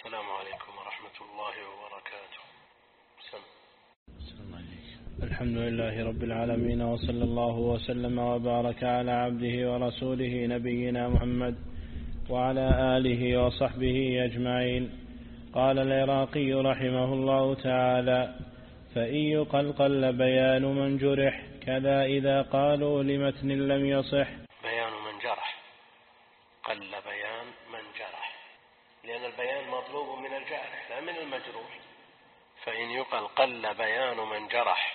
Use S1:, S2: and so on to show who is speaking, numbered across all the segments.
S1: السلام عليكم ورحمة الله وبركاته.
S2: الحمد لله رب العالمين، وصلى الله وسلم وبارك على عبده ورسوله نبينا محمد وعلى آله وصحبه أجمعين. قال العراقي رحمه الله تعالى: فإن يقل بيان من جرح كذا إذا قالوا لمتن لم يصح.
S1: بيان من جرح، قل بيان من جرح، لأن البيان مطلوب من الجارح لا من المجروح. فإن يقل قل بيان من جرح،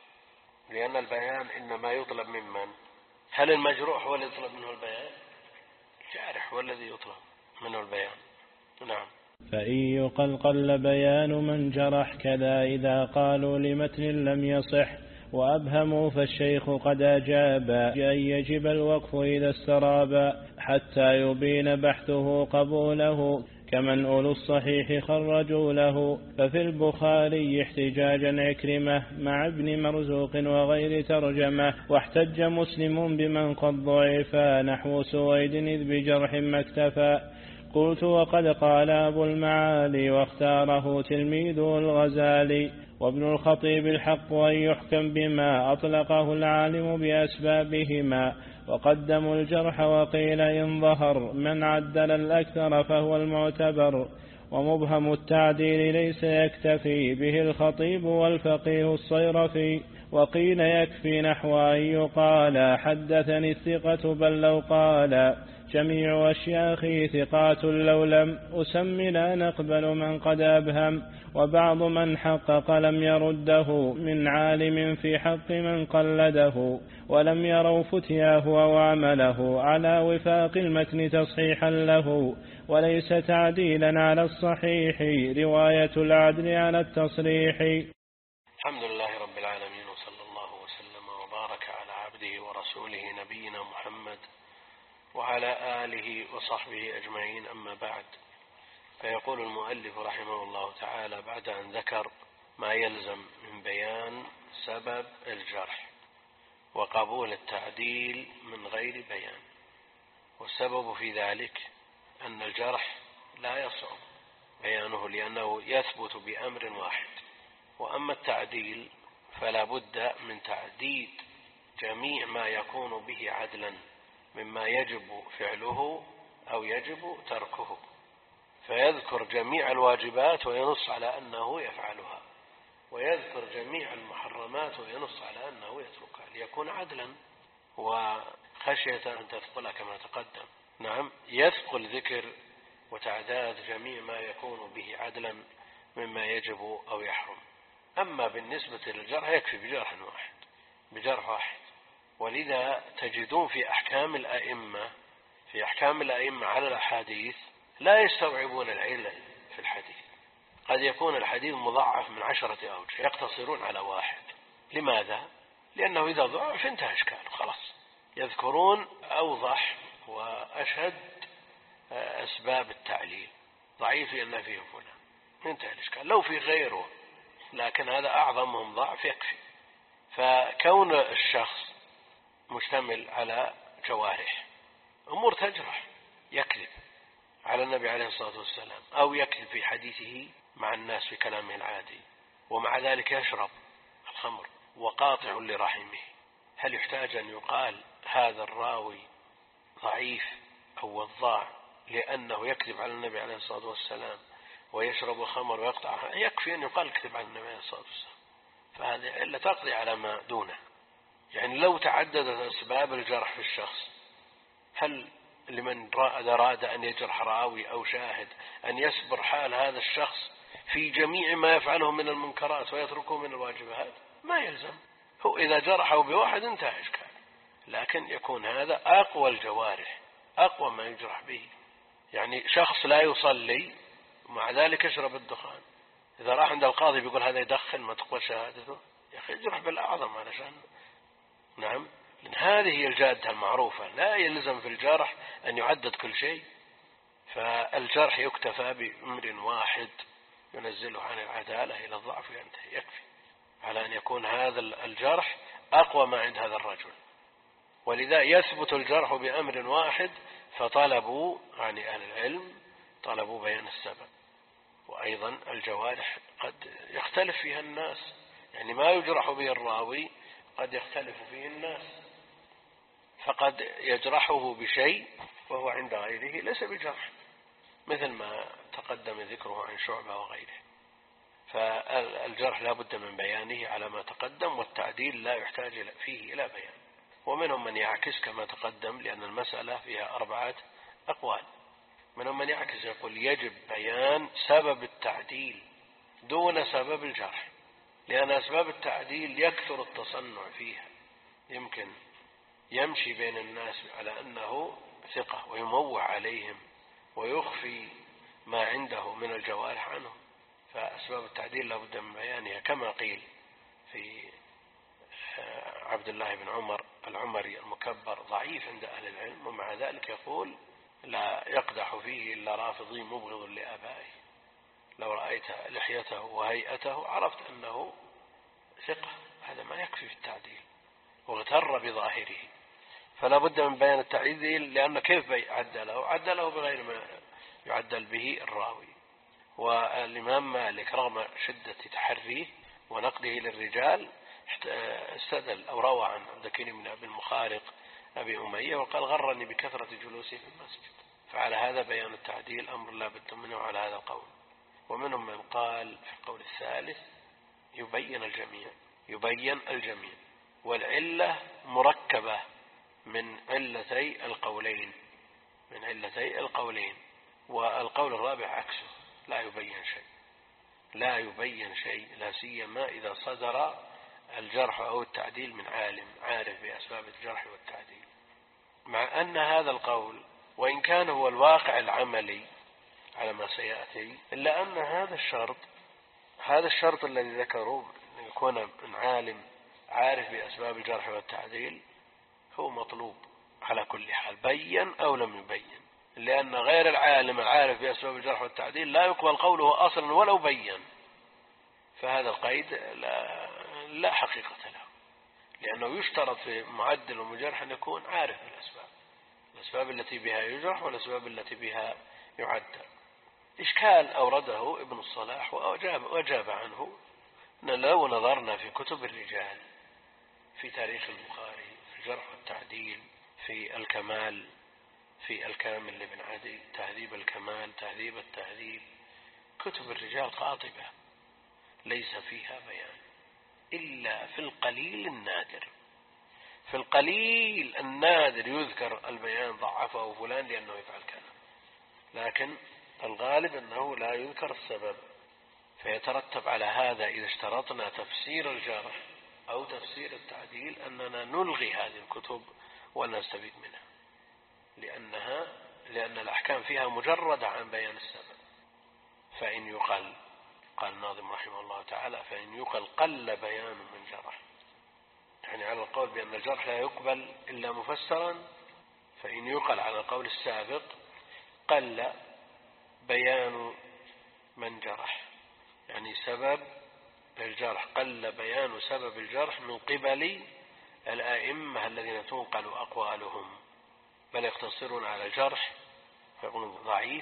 S1: لأن البيان إنما يطلب ممن؟ هل المجروح هو الذي يطلب منه البيان؟ الجارح هو الذي يطلب منه البيان. نعم.
S2: فإن يقل بيان من جرح كذا إذا قالوا لمتن لم يصح وأبهموا، فالشيخ قد أجاب أن يجب الوقف إذا استراب حتى يبين بحثه قبوله، كمن أولو الصحيح خرجوا له. ففي البخاري احتجاجا عكرمة مع ابن مرزوق وغير ترجمة، واحتج مسلم بمن قد ضعفا نحو سويد إذ بجرح ما اكتفى. قلت: وقد قال أبو المعالي واختاره تلميذه الغزالي، وابن الخطيب الحق أن يحكم بما أطلقه العالم بأسبابهما، وقدموا الجرح وقيل إن ظهر من عدل الأكثر فهو المعتبر، ومبهم التعديل ليس يكتفي به الخطيب والفقيه الصيرفي، وقيل يكفي نحو أن يقال حدثني الثقة، بل لو قال جميع أشياخي ثقات لو لم أسم لا نقبل من قد أبهم. وبعض من حقق لم يرده من عالم في حق من قلده، ولم يروا فتياه أو عمله على وفاق المتن تصحيحا له، وليس تعديلا على الصحيح رواية العدل على التصريح.
S1: الحمد لله رب العالمين، وصلى الله وسلم وبارك على عبده ورسوله نبينا محمد وعلى آله وصحبه أجمعين، أما بعد. فيقول المؤلف رحمه الله تعالى بعد أن ذكر ما يلزم من بيان سبب الجرح وقبول التعديل من غير بيان، والسبب في ذلك أن الجرح لا يصعب بيانه لأنه يثبت بأمر واحد، وأما التعديل فلا بد من تعديد جميع ما يكون به عدلا مما يجب فعله أو يجب تركه، فيذكر جميع الواجبات وينص على أنه يفعلها، ويذكر جميع المحرمات وينص على أنه يتركها ليكون عدلا، وخشية أن تثقل كما تقدم. نعم، يثقل ذكر وتعداد جميع ما يكون به عدلا مما يجب أو يحرم. أما بالنسبة للجرح يكفي بجرح واحد. ولذا تجدون في أحكام الأئمة على الأحاديث لا يستوعبون العلة في الحديث. قد يكون الحديث مضاعف من 10 أوجه، يقتصرون على واحد. لماذا؟ لأنه إذا ضعف انتهى إشكاله خلاص. يذكرون أوضح وأشهد أسباب التعليل، ضعيف لأن فيه فلان، انتهى الإشكال. لو في غيره لكن هذا أعظمهم ضعف يكفي. فكون الشخص مشتمل على جوارح، أمور تجرح، يكذب على النبي عليه الصلاة والسلام، أو يكذب في حديثه مع الناس في كلامه العادي، ومع ذلك يشرب الخمر وقاطع لرحمه، هل يحتاج أن يقال هذا الراوي ضعيف أو وضاع لأنه يكذب على النبي عليه الصلاة والسلام ويشرب الخمر ويقطع؟ يكفي أن يقال كذب على النبي عليه الصلاة والسلام، فهذه إلا تقضي على ما دونه. يعني لو تعددت أسباب الجرح في الشخص، هل لمن أراد أن يجرح راوي أو شاهد أن يصبر حال هذا الشخص في جميع ما يفعله من المنكرات ويتركه من الواجبات؟ ما يلزم. هو إذا جرحه بواحد انتهى إشكال، لكن يكون هذا أقوى الجوارح، أقوى ما يجرح به. يعني شخص لا يصلي ومع ذلك يشرب الدخان، إذا راح عند القاضي بيقول هذا يدخن ما تقبل شهادته، يا أخي يجرح بالأعظم علشان. نعم، لأن هذه هي الجادة المعروفة، لا يلزم في الجرح أن يعدد كل شيء. فالجرح يكتفى بأمر واحد ينزله عن العدالة إلى الضعف وينتهي، يكفي على أن يكون هذا الجرح أقوى ما عند هذا الرجل. ولذا يثبت الجرح بأمر واحد، فطلبوا عن أهل العلم طلبوا بيان السبب. وأيضا الجوارح قد يختلف فيها الناس، يعني ما يجرح به الراوي قد يختلف فيه الناس، فقد يجرحه بشيء وهو عند غيره ليس بجرح، مثل ما تقدم ذكره عن شعبة وغيره. فالجرح لا بد من بيانه على ما تقدم، والتعديل لا يحتاج فيه إلى بيان. ومنهم من يعكس كما تقدم، لأن المسألة فيها 4 أقوال. منهم من يعكس يقول يجب بيان سبب التعديل دون سبب الجرح، لأن أسباب التعديل يكثر التصنع فيها، يمكن يمشي بين الناس على أنه ثقة ويموه عليهم ويخفي ما عنده من الجوارح عنهم، فأسباب التعديل لا بد من بيانها، كما قيل في عبد الله بن عمر العمري المكبر ضعيف عند أهل العلم، ومع ذلك يقول لا يقدح فيه إلا رافضي مبغض لآبائه، لو رأيت لحيته وهيئته عرفت أنه ثقة، هذا ما يكفي في التعديل، واغتر بظاهره. فلا بد من بيان التعديل، لأن كيف عدله بغير ما يعدل به الراوي. والإمام مالك رغم شدة تحريه ونقده للرجال استدل أو روى عن ذكي بن أبي المخارق أبي أمية وقال غرني بكثرة جلوسي في المسجد. فعلى هذا بيان التعديل أمر لا بد منه على هذا القول. ومنهم من قال في القول الثالث يبين الجميع، والعلة مركبة من علتي القولين، والقول الرابع عكسه، لا يبين شيء، لا سيما إذا صدر الجرح أو التعديل من عالم عارف بأسباب الجرح والتعديل. مع أن هذا القول وإن كان هو الواقع العملي على ما سيأتي، إلا أن هذا الشرط الذي ذكروا أن يكون من عالم عارف بأسباب الجرح والتعديل هو مطلوب على كل حال، بين أو لم يبين، لأن غير العالم العارف بأسباب الجرح والتعديل لا يقبل قوله أصلا ولو بين، فهذا القيد لا حقيقة له، لأنه يشترط في معدل ومجرح أن يكون عارف الأسباب التي بها يجرح والأسباب التي بها يعدل. إشكال أورده ابن الصلاح وأجاب عنه أن لو نظرنا في كتب الرجال في تاريخ البخاري في الجرح والتعديل في الكمال في الكامل لابن عدي تهذيب الكمال تهذيب التهذيب، كتب الرجال قاطبة ليس فيها بيان إلا في القليل النادر، في القليل النادر يذكر البيان ضعفه فلان لأنه يفعل كذا، لكن الغالب أنه لا يذكر السبب. فيترتب على هذا إذا اشترطنا تفسير الجرح أو تفسير التعديل أننا نلغي هذه الكتب ولا نستفيد منها، لأن الأحكام فيها مجردة عن بيان السبب. فإن يقال، قال الناظم رحمه الله تعالى، فإن يقال قل بيان من جرح، يعني على القول بأن الجرح لا يقبل إلا مفسرا، فإن يقال على القول السابق قل بيان من جرح، يعني سبب الجرح، قل بيان سبب الجرح من قبل الآئمة الذين تنقل أقوالهم، بل يقتصرون على الجرح فيقولون ضعيف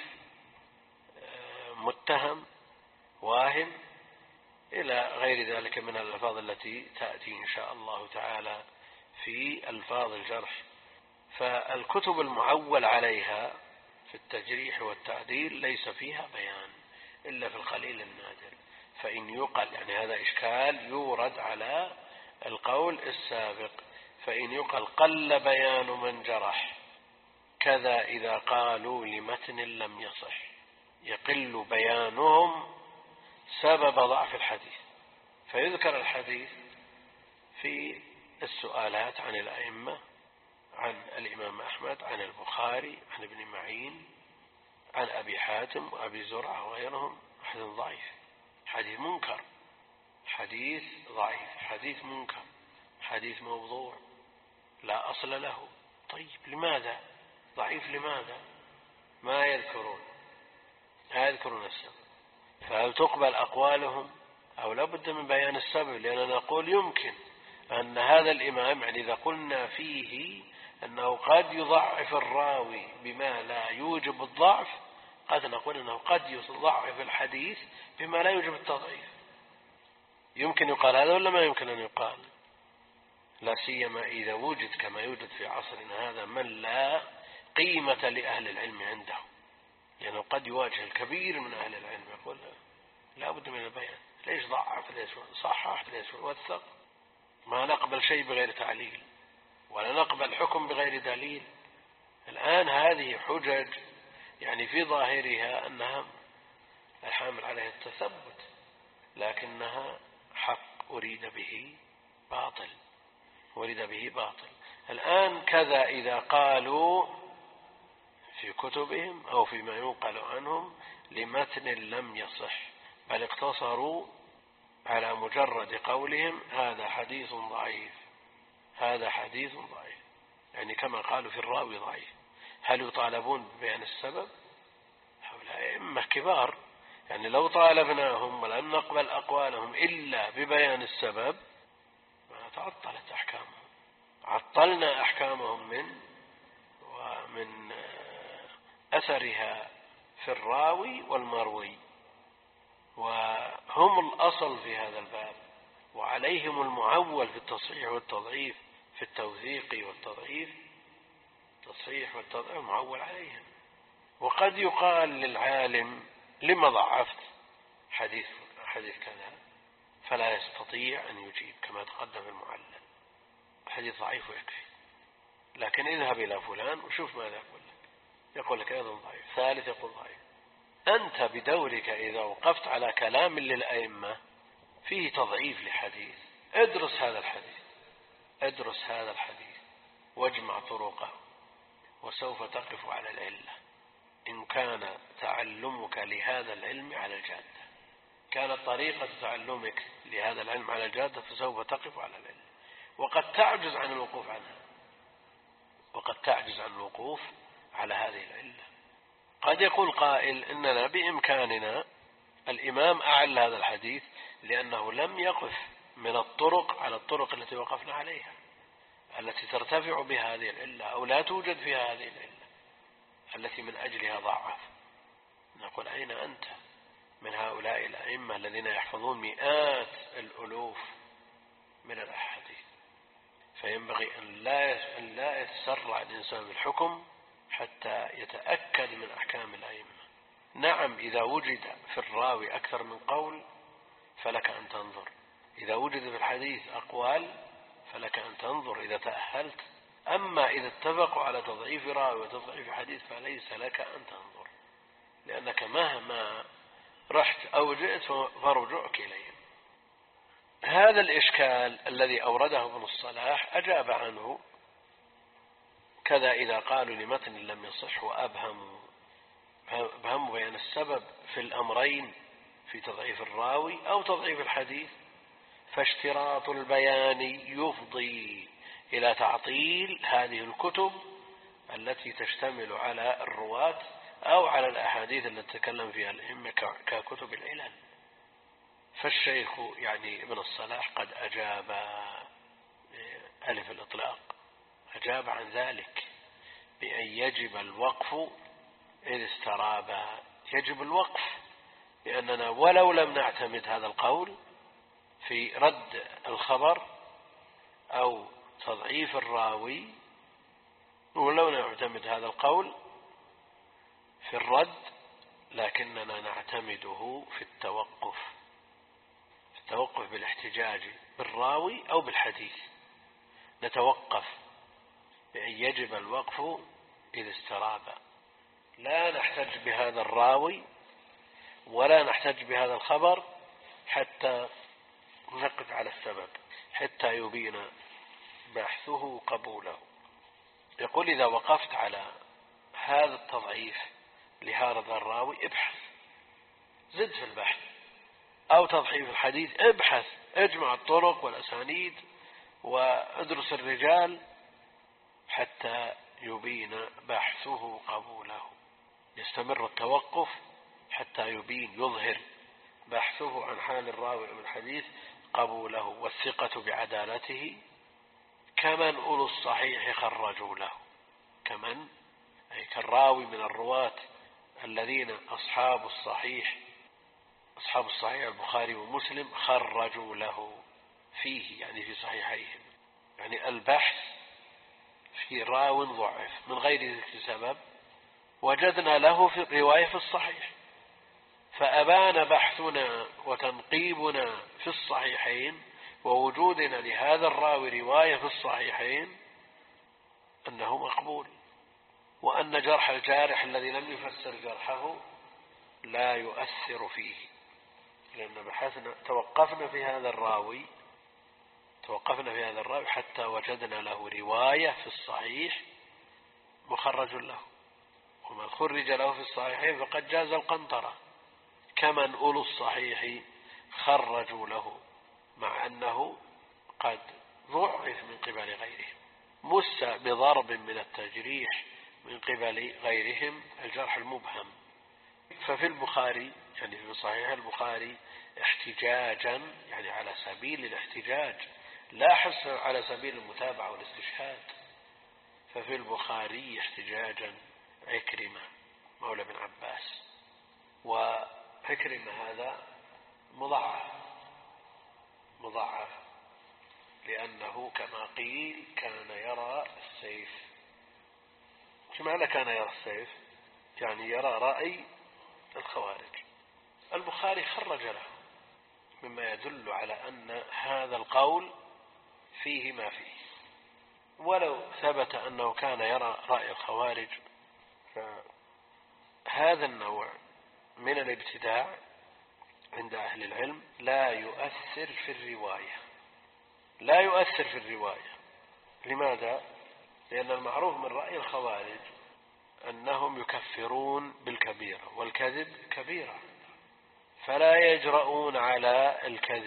S1: متهم واهم إلى غير ذلك من الألفاظ التي تأتي إن شاء الله تعالى في ألفاظ الجرح. فالكتب المعول عليها في التجريح والتعديل ليس فيها بيان إلا في القليل النادر. فإن يقال، يعني هذا إشكال يورد على القول السابق، فإن يقال قل بيان من جرح كذا إذا قالوا لمتن لم يصح، يقل بيانهم سبب ضعف الحديث، فيذكر الحديث في السؤالات عن الأئمة، عن الإمام أحمد، عن البخاري، عن ابن معين، عن أبي حاتم وأبي زرعة وغيرهم، حديث ضعيف، حديث منكر، حديث ضعيف، حديث منكر، حديث موضوع لا أصل له. طيب لماذا ضعيف؟ لماذا ما يذكرون السبب؟ فهل تقبل أقوالهم أو لا بد من بيان السبب؟ لأننا نقول يمكن أن هذا الإمام، يعني إذا قلنا فيه أنه قد يضعف الراوي بما لا يوجب الضعف، قد نقول أنه قد يضعف الحديث بما لا يوجب التضعيف. يمكن يقال هذا ولا ما يمكن أن يقال؟ لا سيما إذا وجد كما يوجد في عصرنا هذا من لا قيمة لأهل العلم عنده، لأنه قد يواجه الكبير من أهل العلم يقول لا بد من البيان، ليش ضعف، ليش صحح، ليش وثق، ما نقبل شيء بغير تعليل ولا نقبل حكم بغير دليل. الآن هذه حجج يعني في ظاهرها أنها الحامل عليها التثبت، لكنها حق أريد به باطل. الآن كذا إذا قالوا في كتبهم أو فيما ينقل عنهم لمتن لم يصح، بل اقتصروا على مجرد قولهم هذا حديث ضعيف، يعني كما قالوا في الراوي ضعيف. هل يطالبون ببيان السبب؟ هؤلاء أئمة كبار، يعني لو طالبناهم ولم نقبل أقوالهم إلا ببيان السبب ما تعطلت أحكامهم. عطلنا أحكامهم ومن أثرها في الراوي والمروي، وهم الأصل في هذا الباب، وعليهم المعول في التصحيح والتضعيف، في التوثيق والتضعيف، التصحيح والتضعيف معول عليهم. وقد يقال للعالم لما ضعفت حديث كذا، فلا يستطيع أن يجيب كما تقدم في المعلل، حديث ضعيف ويكفي، لكن اذهب إلى فلان وشوف ماذا يقول لك أيضا ضعيف، ثالث يقول ضعيف. أنت بدورك إذا وقفت على كلام للأئمة فيه تضعيف لحديث، ادرس هذا الحديث واجمع طرقه، وسوف تقف على العلة. إن كان تعلمك لهذا العلم على الجادة، كانت طريقة تعلمك لهذا العلم على الجادة، فسوف تقف على العلة، وقد تعجز عن الوقوف على هذه العلة. قد يقول قائل إننا بإمكاننا، الإمام أعل هذا الحديث لأنه لم يقف من الطرق على الطرق التي وقفنا عليها، التي ترتفع بها هذه العلة أو لا توجد فيها هذه العلة التي من أجلها ضعف. نقول أين أنت من هؤلاء الأئمة الذين يحفظون مئات الألوف من الأحاديث؟ فينبغي أن لا يتسرع الإنسان بالحكم حتى يتأكد من أحكام الأئمة. نعم، إذا وجد في الراوي أكثر من قول فلك أن تنظر، إذا وجد في الحديث أقوال فلك أن تنظر إذا تأهلت. أما إذا اتفقوا على تضعيف راوي وتضعيف حديث فليس لك أن تنظر، لأنك مهما رحت أو جئت فرجعك إليهم. هذا الإشكال الذي أورده ابن الصلاح أجاب عنه، كذا إذا قالوا لمتن لم يصح وأبهموا بيان السبب في الأمرين، في تضعيف الراوي أو تضعيف الحديث، فاشتراط البيان يفضي إلى تعطيل هذه الكتب التي تشتمل على الرواة أو على الأحاديث التي تكلم فيها الأئمة ككتب العلل. فالشيخ يعني ابن الصلاح قد أجاب ألف الإطلاق، أجاب عن ذلك بأن يجب الوقف إذ استراب. يجب الوقف لأننا ولو لم نعتمد هذا القول في رد الخبر أو تضعيف الراوي، ولو نعتمد هذا القول في الرد، لكننا نعتمده في التوقف بالاحتجاج بالراوي أو بالحديث. نتوقف بأن يجب الوقف إذا استراب، لا نحتج بهذا الراوي ولا نحتج بهذا الخبر حتى نقف على السبب، حتى يبين بحثه قبوله. يقول إذا وقفت على هذا التضعيف لهذا الراوي ابحث، زد في البحث، أو تضعيف الحديث ابحث، اجمع الطرق والأسانيد وادرس الرجال حتى يبين بحثه قبوله. يستمر التوقف حتى يظهر بحثه عن حال الراوي من الحديث قبوله والثقة بعدالته، كمن أولو الصحيح خرجوا له، كمن أي كالراوي من الرواة الذين أصحاب الصحيح البخاري ومسلم خرجوا له فيه، يعني في صحيحيهم، يعني البحث في راو ضعف من غير ذكر سبب وجدنا له في الرواية في الصحيح، فأبان بحثنا وتنقيبنا في الصحيحين ووجودنا لهذا الراوي رواية في الصحيحين أنه مقبول، وأن جرح الجارح الذي لم يفسر جرحه لا يؤثر فيه، لأن بحثنا توقفنا في هذا الراوي حتى وجدنا له رواية في الصحيح مخرج له، ومن خرج له في الصحيحين فقد جاز القنطرة، كمن أولو الصحيح خرجوا له مع أنه قد ضعف من قبل غيرهم، مس بضرب من التجريح من قبل غيرهم الجرح المبهم. ففي البخاري، يعني في صحيح البخاري، احتجاجا، يعني على سبيل الاحتجاج لا حس على سبيل المتابعة والاستشهاد، ففي البخاري احتجاجا عكرمة مولى بن عباس، وعكرمة هذا مضعف لأنه كما قيل كان يرى السيف. شو معنى كان يرى السيف؟ يعني يرى رأي الخوارج. البخاري خرج له مما يدل على أن هذا القول فيه ما فيه، ولو ثبت أنه كان يرى رأي الخوارج فهذا النوع من الابتداع عند أهل العلم لا يؤثر في الرواية. لماذا؟ لأن المعروف من رأي الخوارج أنهم يكفرون بالكبيرة، والكذب كبيرة، فلا يجرؤون على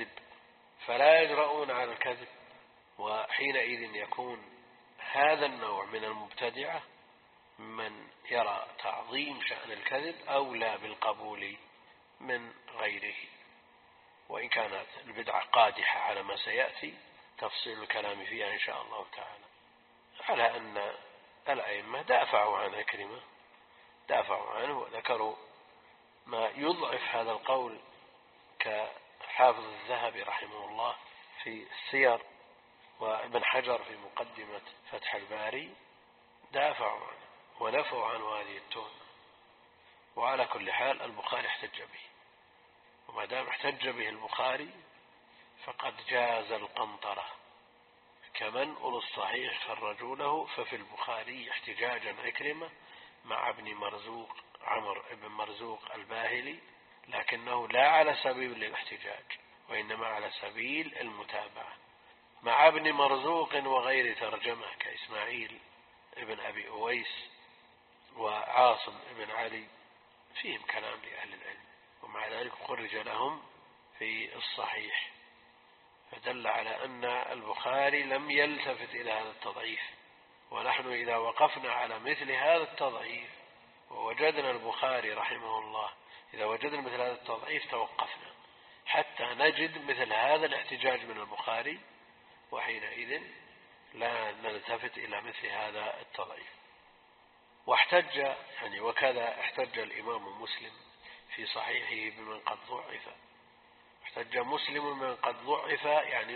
S1: الكذب، وحينئذ يكون هذا النوع من المبتدعة من يرى تعظيم شأن الكذب أولى بالقبول من غيره، وإن كانت البدعة قادحة على ما سيأتي تفصيل الكلام فيها إن شاء الله تعالى. على أن الأئمة دافعوا عن عكرمة، دافعوا عنه وذكروا ما يضعف هذا القول، كحافظ الذهبي رحمه الله في السير، وابن حجر في مقدمة فتح الباري، دافعوا عنه ونفوا عنه هذه التهمة. وعلى كل حال البخاري احتج به، وما دام احتج به البخاري فقد جاز القنطرة، كمن أولو الصحيح خرجوا له. ففي البخاري احتجاجا عكرمة مع ابن مرزوق، عمر بن مرزوق الباهلي، لكنه لا على سبيل الاحتجاج وإنما على سبيل المتابعة، مع ابن مرزوق وغير ترجمة كإسماعيل ابن أبي أويس وعاصم ابن علي، فيهم كلام لأهل العلم، ومع ذلك خرج لهم في الصحيح، فدل على أن البخاري لم يلتفت إلى هذا التضعيف. ونحن إذا وقفنا على مثل هذا التضعيف ووجدنا البخاري رحمه الله، إذا وجدنا مثل هذا التضعيف توقفنا حتى نجد مثل هذا الاحتجاج من البخاري، وحينئذ لا نلتفت إلى مثل هذا التضعيف. واحتج، يعني وكذا احتج الإمام مسلم في صحيحه بمن قد ضعف، احتج مسلم من قد ضعف يعني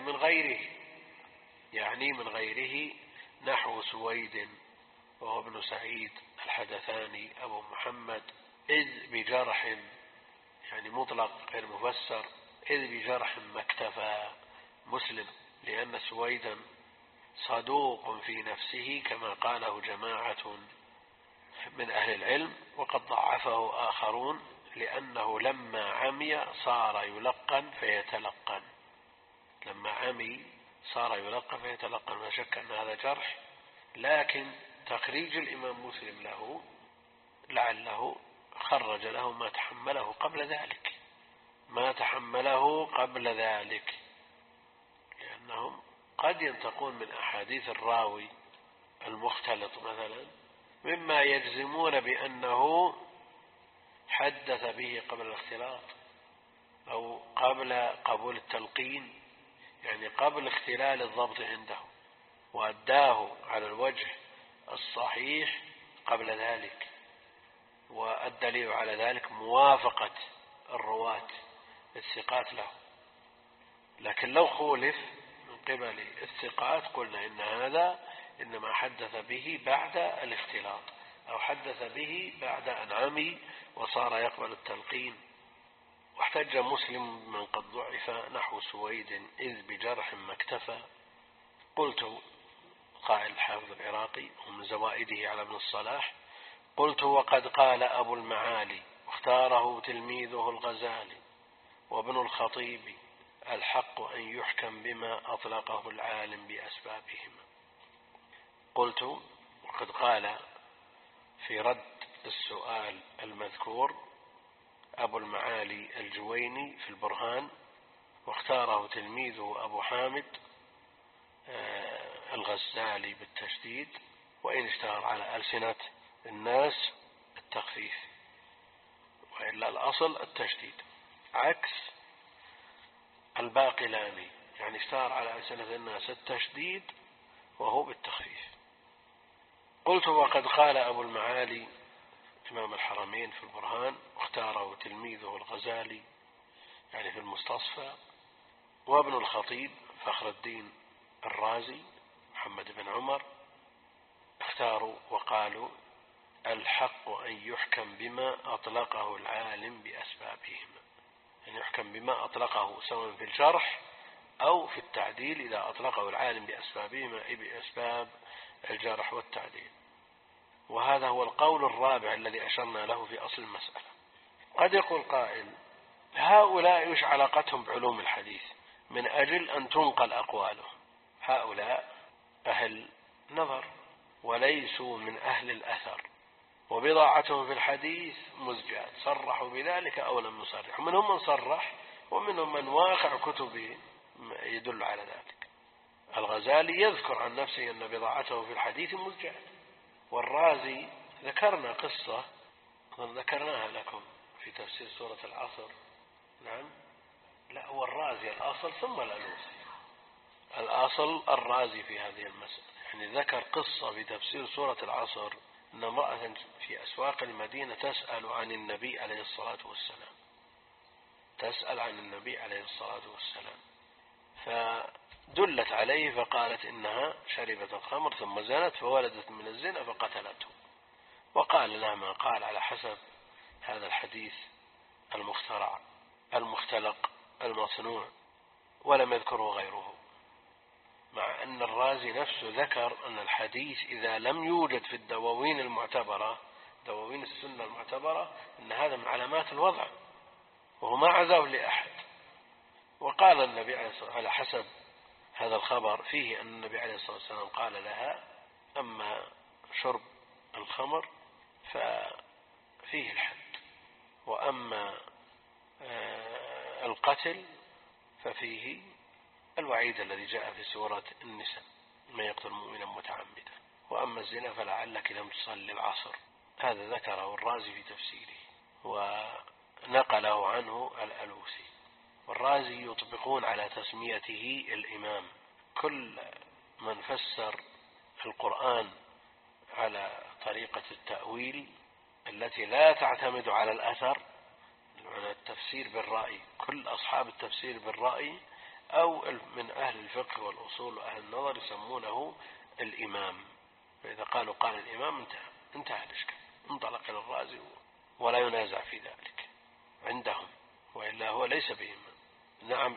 S1: من غيره نحو سويد وهو ابن سعيد الحدثاني أبو محمد، إذ بجرح، يعني مطلق غير مفسر، إذ بجرح ما اكتفى مسلم، لأن سويدا صدوق في نفسه كما قاله جماعة من أهل العلم، وقد ضعفه آخرون لأنه لما عمي صار يلقن فيتلقن، لا شك أن هذا جرح، لكن تخريج الإمام مسلم له لعله خرج له ما تحمله قبل ذلك، لأنهم قد ينتقون من أحاديث الراوي المختلط مثلا مما يجزمون بأنه حدث به قبل الاختلاط أو قبل قبول التلقين، يعني قبل اختلال الضبط عنده، وأداه على الوجه الصحيح قبل ذلك. والدليل على ذلك موافقة الرواة الثقات له. لكن لو خولف من قبل الثقات قلنا إن هذا إنما حدث به بعد الاختلاط، أو حدث به بعد أن عمي وصار يقبل التلقين. واحتج مسلم من قد ضعف نحو سويد إذ بجرح ما اكتفى. قلت، قائل الحافظ العراقي ومن زوائده على ابن الصلاح، قلت وقد قال أبو المعالي واختاره تلميذه الغزالي وابن الخطيب الحق أن يحكم بما أطلقه العالم بأسبابهما. قلت وقد قال في رد السؤال المذكور أبو المعالي الجويني في البرهان، واختاره تلميذه أبو حامد الغزالي بالتشديد، وإن اشتهر على ألسنة الناس التخفيف، وإلا الأصل التشديد، عكس الباقلاني يعني اشتهر على ألسنة الناس التشديد وهو بالتخفيف. قلت وقد قال أبو المعالي إمام الحرمين في البرهان واختاره تلميذه الغزالي يعني في المستصفى، وابن الخطيب فخر الدين الرازي محمد بن عمر اختاروا وقالوا الحق أن يحكم بما أطلقه العالم بأسبابهما، أن يحكم بما أطلقه سواء في الجرح أو في التعديل إذا أطلقه العالم بأسبابهما أي بأسباب الجرح والتعديل. وهذا هو القول الرابع الذي أشرنا له في أصل المسألة. قد يقول قائل هؤلاء إيش علاقتهم بعلوم الحديث من أجل أن تنقل أقوالهم؟ هؤلاء أهل نظر وليسوا من أهل الأثر، وبضاعتهم في الحديث مزجات، صرحوا بذلك أو لم يصرحوا، منهم من صرح ومنهم من واقع كتبه يدل على ذلك. الغزالي يذكر عن نفسه أن بضاعته في الحديث مزجات، والرازي ذكرنا قصة ذكرناها لكم في تفسير سورة العصر. نعم، لا، هو الرازي الأصل ثم الألوسي، الأصل الرازي في هذه المسألة، يعني ذكر قصة في تفسير سورة العصر أن امرأة في أسواق المدينة تسأل عن النبي عليه الصلاة والسلام، تسأل عن النبي عليه الصلاة والسلام، فدلت عليه فقالت إنها شربت الخمر ثم زنت فولدت من الزنا فقتلته، وقال لها ما قال على حسب هذا الحديث المخترع المختلق المصنوع، ولم يذكره غيره، مع أن الرازي نفسه ذكر أن الحديث إذا لم يوجد في الدواوين المعتبرة، دواوين السنة المعتبرة، أن هذا من علامات الوضع، وهو ما عزاه لأحد. وقال النبي على حسب هذا الخبر فيه أن النبي عليه الصلاة والسلام قال لها أما شرب الخمر ففيه الحد، وأما القتل ففيه الوعيد الذي جاء في سورة النساء من يقتل مؤمنا متعمدا، وأما الزنا فلعلك لم تصلي العصر. هذا ذكره الرازي في تفسيره ونقله عنه الألوسي. والرازي يطبقون على تسميته الإمام كل من فسر القرآن على طريقة التأويل التي لا تعتمد على الأثر، التفسير بالرأي، كل أصحاب التفسير بالرأي أو من أهل الفقه والأصول وأهل النظر يسمونه الإمام. فإذا قالوا قال الإمام انتهى الإشكال، انطلق إلى الرازي ولا ينازع في ذلك عندهم، وإلا هو ليس بإمام. نعم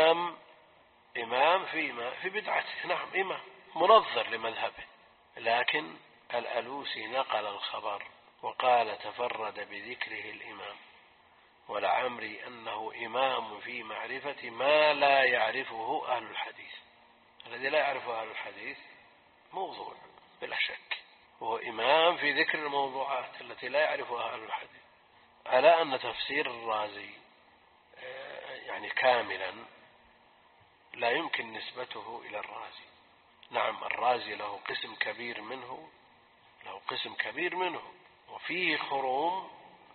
S1: إمام في بدعته، نعم إمام منظر لمذهبه، لكن الألوسي نقل الخبر وقال تفرد بذكره الإمام، ولعمري أنه إمام في معرفة ما لا يعرفه أهل الحديث. الذي لا يعرفه أهل الحديث موضوع بلا شك، وهو إمام في ذكر الموضوعات التي لا يعرفها أهل الحديث. على أن تفسير الرازي يعني كاملا لا يمكن نسبته إلى الرازي. نعم الرازي له قسم كبير منه وفيه خروم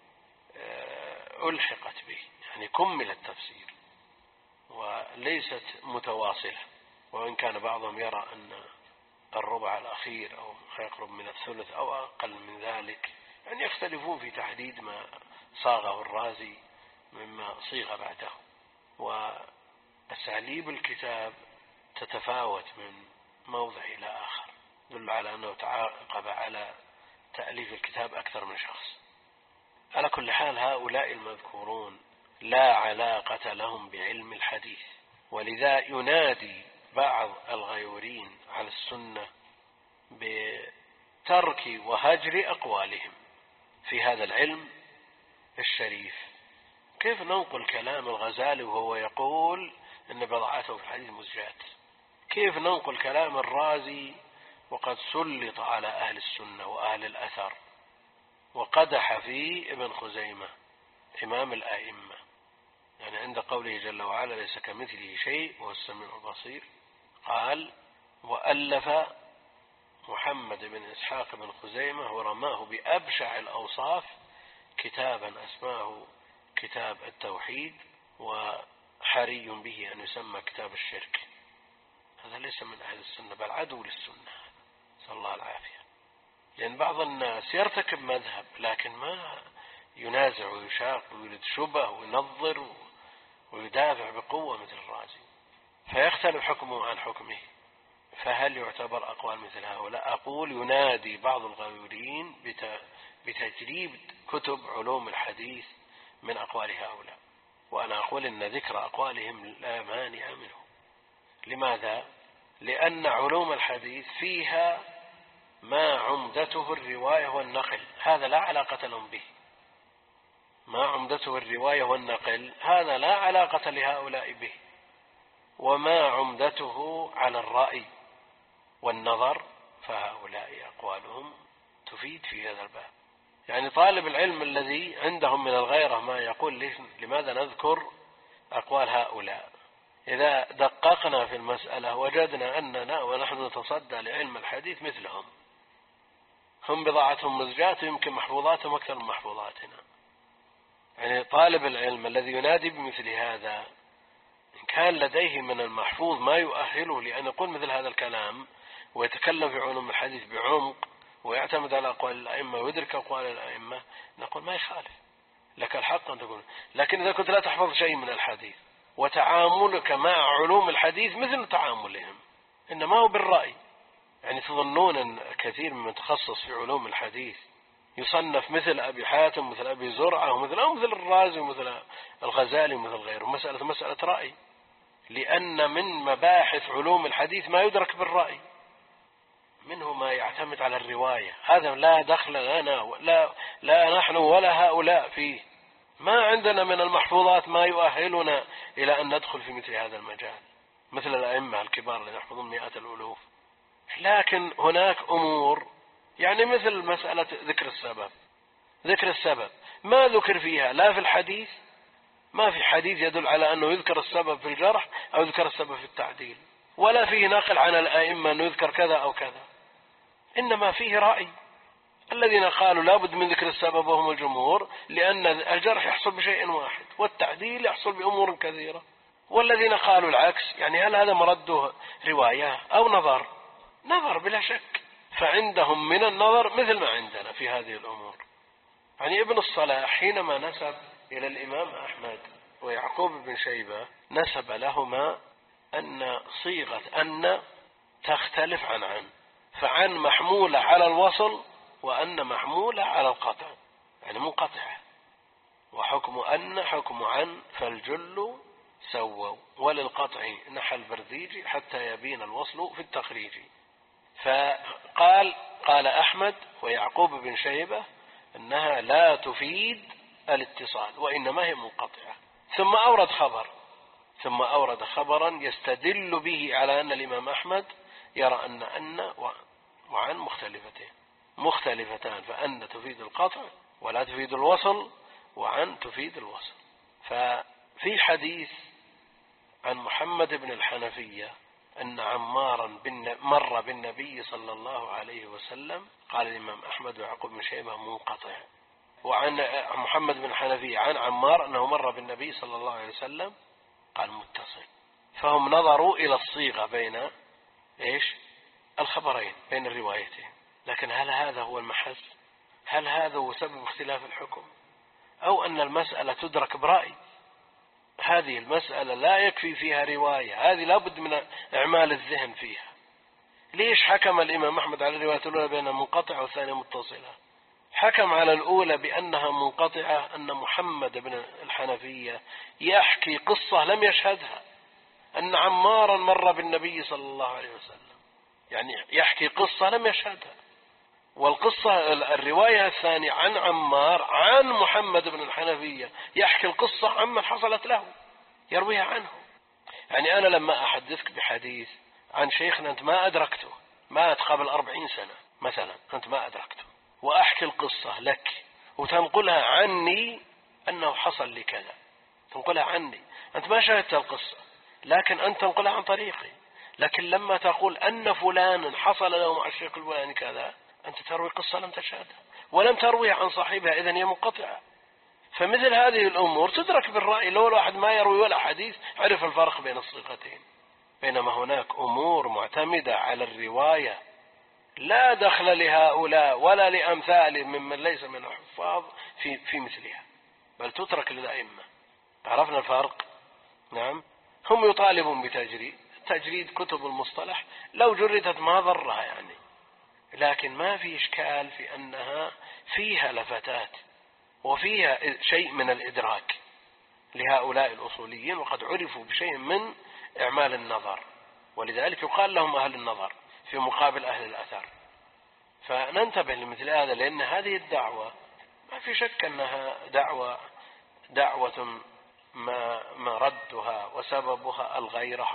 S1: ألحقت به، يعني كمل التفسير وليست متواصلة، وإن كان بعضهم يرى أن الربع الأخير أو ما يقرب من الثلث أو أقل من ذلك يعني يختلفون في تحديد ما صاغه الرازي مما صيغ بعده، وأساليب الكتاب تتفاوت من موضع إلى آخر، يدل على أنه تعاقب على تأليف الكتاب أكثر من شخص. على كل حال هؤلاء المذكورون لا علاقة لهم بعلم الحديث، ولذا ينادي بعض الغيورين على السنة بترك وهجر أقوالهم في هذا العلم الشريف. كيف ننقل كلام الغزالي وهو يقول إن بضعته في الحديث مزجات؟ كيف ننقل كلام الرازي وقد سلط على أهل السنة وأهل الأثر وقدح في ابن خزيمة إمام الآئمة، يعني عند قوله جل وعلا ليس كمثله شيء وهو السميع البصير، قال وألف محمد بن إسحاق بن خزيمة ورماه بأبشع الأوصاف كتابا أسماه كتاب التوحيد وحري به أن يسمى كتاب الشرك. هذا ليس من أهل السنة بل عدو للسنة، نسأل الله العافية. لأن بعض الناس يرتكب مذهب لكن ما ينازع ويشاق ويريد شبه وينظر ويدافع بقوة مثل الرازي، فيختلف حكمه عن حكمه. فهل يعتبر أقوال مثل هؤلاء؟ أقول ينادي بعض الغيورين بتجريب كتب علوم الحديث من أقوال هؤلاء، وأنا أقول إن ذكر أقوالهم لا مانع منه. لماذا؟ لأن علوم الحديث فيها ما عمدته الرواية والنقل، هذا لا علاقة لهم به. ما عمدته الرواية والنقل هذا لا علاقة لهؤلاء به، وما عمدته على الرأي والنظر فهؤلاء أقوالهم تفيد في هذا الباب. يعني طالب العلم الذي عندهم من الغيرة ما يقول لماذا نذكر أقوال هؤلاء؟ إذا دققنا في المسألة وجدنا أننا ونحن نتصدى لعلم الحديث مثلهم، هم بضاعتهم مزجات ويمكن محفوظاتهم أكثر من محفوظاتنا. يعني طالب العلم الذي ينادي بمثل هذا إن كان لديه من المحفوظ ما يؤهله لأن يقول مثل هذا الكلام ويتكلم في علوم الحديث بعمق ويعتمد على أقوال الأئمة ويدرك أقوال الأئمة، نقول ما يخالف، لك الحق أن تقول. لكن إذا كنت لا تحفظ شيء من الحديث وتعاملك مع علوم الحديث مثل تعاملهم، إنما هو بالرأي. يعني تظنون أن كثير من تخصص في علوم الحديث يصنف مثل أبي حاتم مثل أبي زرعة ومثل الرازي ومثل الغزالي ومثل غيره مسألة رأي، لأن من مباحث علوم الحديث ما يدرك بالرأي، منه ما يعتمد على الرواية. هذا لا دخل لنا لا نحن ولا هؤلاء فيه. ما عندنا من المحفوظات ما يؤهلنا إلى أن ندخل في مثل هذا المجال مثل الأئمة الكبار الذين يحفظون مئات الألوف. لكن هناك أمور يعني مثل مسألة ذكر السبب ما ذكر فيها لا في الحديث، ما في حديث يدل على أنه يذكر السبب في الجرح أو يذكر السبب في التعديل، ولا فيه نقل عن الأئمة أنه يذكر كذا أو كذا، إنما فيه رأي. الذين قالوا لا بد من ذكر السبب وهم الجمهور لأن الجرح يحصل بشيء واحد والتعديل يحصل بأمور كثيرة، والذين قالوا العكس. يعني هل هذا مرده رواية أو نظر بلا شك، فعندهم من النظر مثل ما عندنا في هذه الأمور. يعني ابن الصلاح حينما نسب إلى الإمام أحمد ويعقوب بن شيبة نسب لهما أن صيغة أن تختلف عن فعن محمولة على الوصل وأن محمولة على القطع، يعني منقطعة، وحكم أن حكم عن فالجل سووا، وللقطع نحى البرذيجي حتى يبين الوصل في التخريج. قال أحمد ويعقوب بن شيبة أنها لا تفيد الاتصال وإنما هي منقطعة، ثم أورد خبرا يستدل به على أن الإمام أحمد يرى أن وعن مختلفتان، فأن تفيد القطع ولا تفيد الوصل، وعن تفيد الوصل. ففي حديث عن محمد بن الحنفية أن عمارا مر بالنبي صلى الله عليه وسلم، قال الإمام أحمد ويعقوب بن شيبة منقطع، وعن محمد بن الحنفية عن عمار أنه مر بالنبي صلى الله عليه وسلم قال متصل. فهم نظروا إلى الصيغة بين الخبرين بين الروايتين، لكن هل هذا هو المحل؟ هل هذا هو سبب اختلاف الحكم أو أن المسألة تدرك برأي؟ هذه المسألة لا يكفي فيها رواية، هذه لابد من إعمال الذهن فيها. ليش حكم الإمام أحمد على الرواية الأولى بأنها منقطعة والثانية متصلة؟ حكم على الأولى بأنها منقطعة أن محمد بن الحنفية يحكي قصة لم يشهدها، أن عمارا مر بالنبي صلى الله عليه وسلم، يعني يحكي قصة لم يشهدها. والقصة الرواية الثانية عن عمار عن محمد بن الحنفية يحكي القصة عمن حصلت له، يرويها عنه. يعني أنا لما أحدثك بحديث عن شيخنا أنت ما أدركته، مات قبل 40 سنة مثلا، أنت ما أدركته، وأحكي القصة لك وتنقلها عني أنه حصل لي كذا، تنقلها عني، أنت ما شاهدت القصة لكن أنت تنقلها عن طريقي. لكن لما تقول أن فلان حصل له مع الشيخ الفلاني كذا، أنت تروي قصة لم تشاهدها ولم ترويها عن صاحبها، إذن هي منقطعة. فمثل هذه الأمور تدرك بالرأي. لو الواحد ما يروي ولا حديث عرف الفرق بين الصيغتين. بينما هناك أمور معتمدة على الرواية لا دخل لهؤلاء ولا لأمثال ممن ليس من الحفاظ في مثلها، بل تترك للأئمة. عرفنا الفرق؟ نعم. هم يطالبون بتجريد كتب المصطلح، لو جردت ما ضرها يعني، لكن ما في إشكال في أنها فيها لفتات وفيها شيء من الإدراك لهؤلاء الأصوليين، وقد عرفوا بشيء من إعمال النظر، ولذلك يقال لهم أهل النظر في مقابل أهل الأثر. فننتبه لمثل هذا، لأن هذه الدعوة ما في شك أنها دعوة ما ردها وسببها الغيرة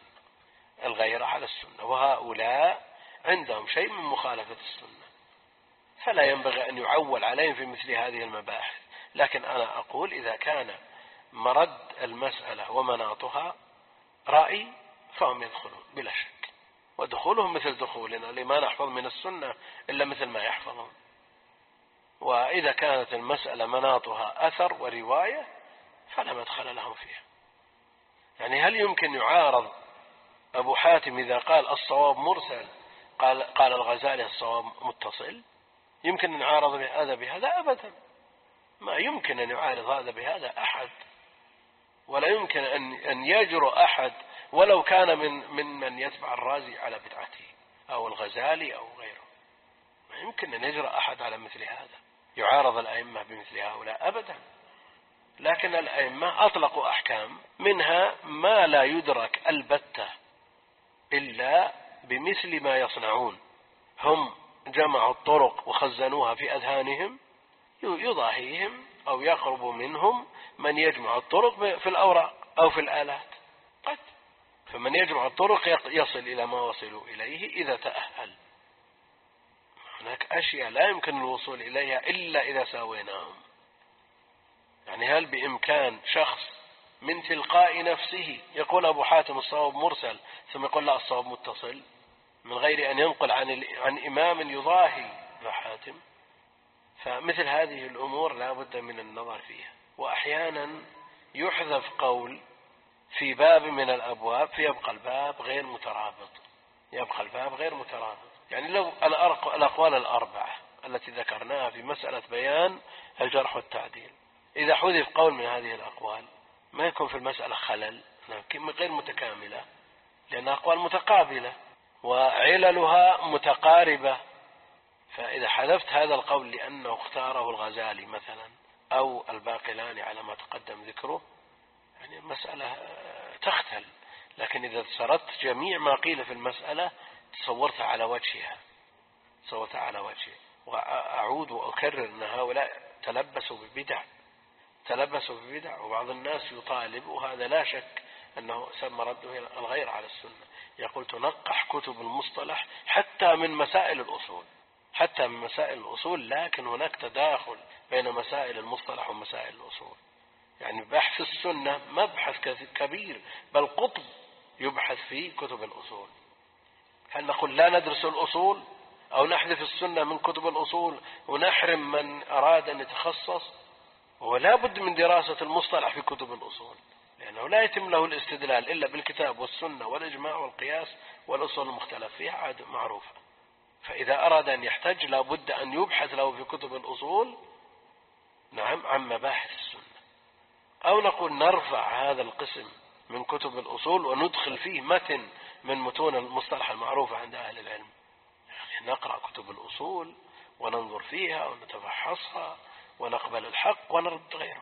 S1: على السنة، وهؤلاء عندهم شيء من مخالفة السنة، فلا ينبغي أن يعول عليهم في مثل هذه المباحث. لكن أنا أقول إذا كان مرد المسألة ومناطها رأي فهم يدخلون بلا شك، ودخولهم مثل دخولنا لما نحفظ من السنة إلا مثل ما يحفظون. وإذا كانت المسألة مناطها أثر ورواية فلا مدخل لهم فيها. يعني هل يمكن يعارض أبو حاتم إذا قال الصواب مرسل قال الغزالي الصواب متصل؟ يمكن أن يعارض هذا بهذا؟ أبدا، ما يمكن أن يعارض هذا بهذا أحد، ولا يمكن أن يجرؤ أحد ولو كان من يتبع الرازي على بدعته أو الغزالي أو غيره. ما يمكن أن يجرؤ أحد على مثل هذا يعارض الأئمة بمثل هؤلاء أبدا. لكن الأئمة أطلقوا أحكام منها ما لا يدرك البتة إلا بمثل ما يصنعون. هم جمعوا الطرق وخزنوها في أذهانهم، يضاهيهم أو يقرب منهم من يجمع الطرق في الأوراق أو في الآلات. فمن يجمع الطرق يصل إلى ما وصلوا إليه إذا تأهل. هناك أشياء لا يمكن الوصول إليها إلا إذا ساويناهم. يعني هل بإمكان شخص من تلقاء نفسه يقول أبو حاتم الصواب مرسل ثم يقول لا الصواب متصل من غير أن ينقل عن إمام يضاهي أبو حاتم؟ فمثل هذه الأمور لا بد من النظر فيها. وأحيانا يحذف قول في باب من الأبواب فيبقى الباب غير مترابط. يعني لو الأقوال الأربعة التي ذكرناها في مسألة بيان الجرح والتعديل، إذا حذف قول من هذه الأقوال ما يكون في المسألة خلل غير متكاملة، لأنها أقوال متقابلة وعللها متقاربة. فإذا حذفت هذا القول لأنه اختاره الغزالي مثلا أو الباقلاني على ما تقدم ذكره، يعني المسألة تختل. لكن إذا سردت جميع ما قيل في المسألة تصورتها على وجهها. وأعود وأكرر أن هؤلاء تلبسوا ببدع، وبعض الناس يطالب، وهذا لا شك أنه سمى رده الغير على السنة. يقول تنقح كتب المصطلح حتى من مسائل الأصول، لكن هناك تداخل بين مسائل المصطلح ومسائل الأصول. يعني بحث السنة مبحث كبير، بل قطب يبحث في كتب الأصول. هل نقول لا ندرس الأصول أو نحذف السنة من كتب الأصول ونحرم من أراد أن يتخصص؟ ولا بد من دراسة المصطلح في كتب الأصول، لأنه لا يتم له الاستدلال إلا بالكتاب والسنة والإجماع والقياس والأصول المختلف فيها عاد معروفة. فإذا أراد أن يحتج لا بد أن يبحث له في كتب الأصول نعم عن مباحث السنة، أو نقول نرفع هذا القسم من كتب الأصول وندخل فيه متن من متون المصطلح المعروفة عند أهل العلم. يعني نقرأ كتب الأصول وننظر فيها ونتفحصها ونقبل الحق ونرد غيره.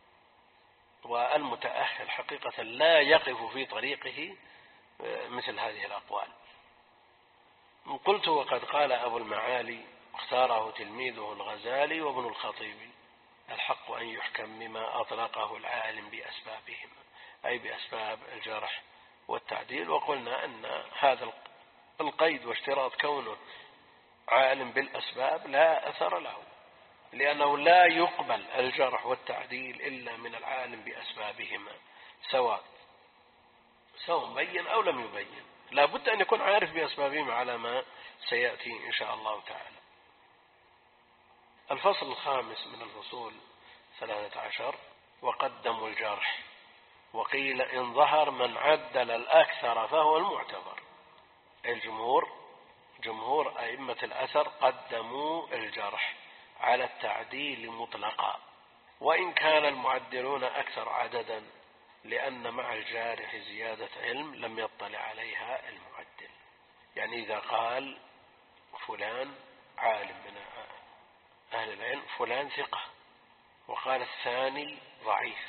S1: والمتأهل حقيقة لا يقف في طريقه مثل هذه الأقوال. قلت وقد قال أبو المعالي اختاره تلميذه الغزالي وابن الخطيب: الحق أن يحكم بما أطلقه العالم بأسبابهما، أي بأسباب الجرح والتعديل. وقلنا أن هذا القيد واشتراط كونه عالم بالأسباب لا أثر له، لأنه لا يقبل الجرح والتعديل إلا من العالم بأسبابهما، سواء بين أو لم يبين، لا بد أن يكون عارف بأسبابهما على ما سيأتي إن شاء الله تعالى. الفصل الخامس من الفصول 13: وقدموا الجرح، وقيل إن ظهر من عدل الأكثر فهو المعتبر. جمهور أئمة الأثر قدموا الجرح على التعديل مطلقا، وإن كان المعدلون أكثر عددا، لأن مع الجارح زيادة علم لم يطلع عليها المعدل. يعني إذا قال فلان عالم من أهل العلم فلان ثقة، وقال الثاني ضعيف،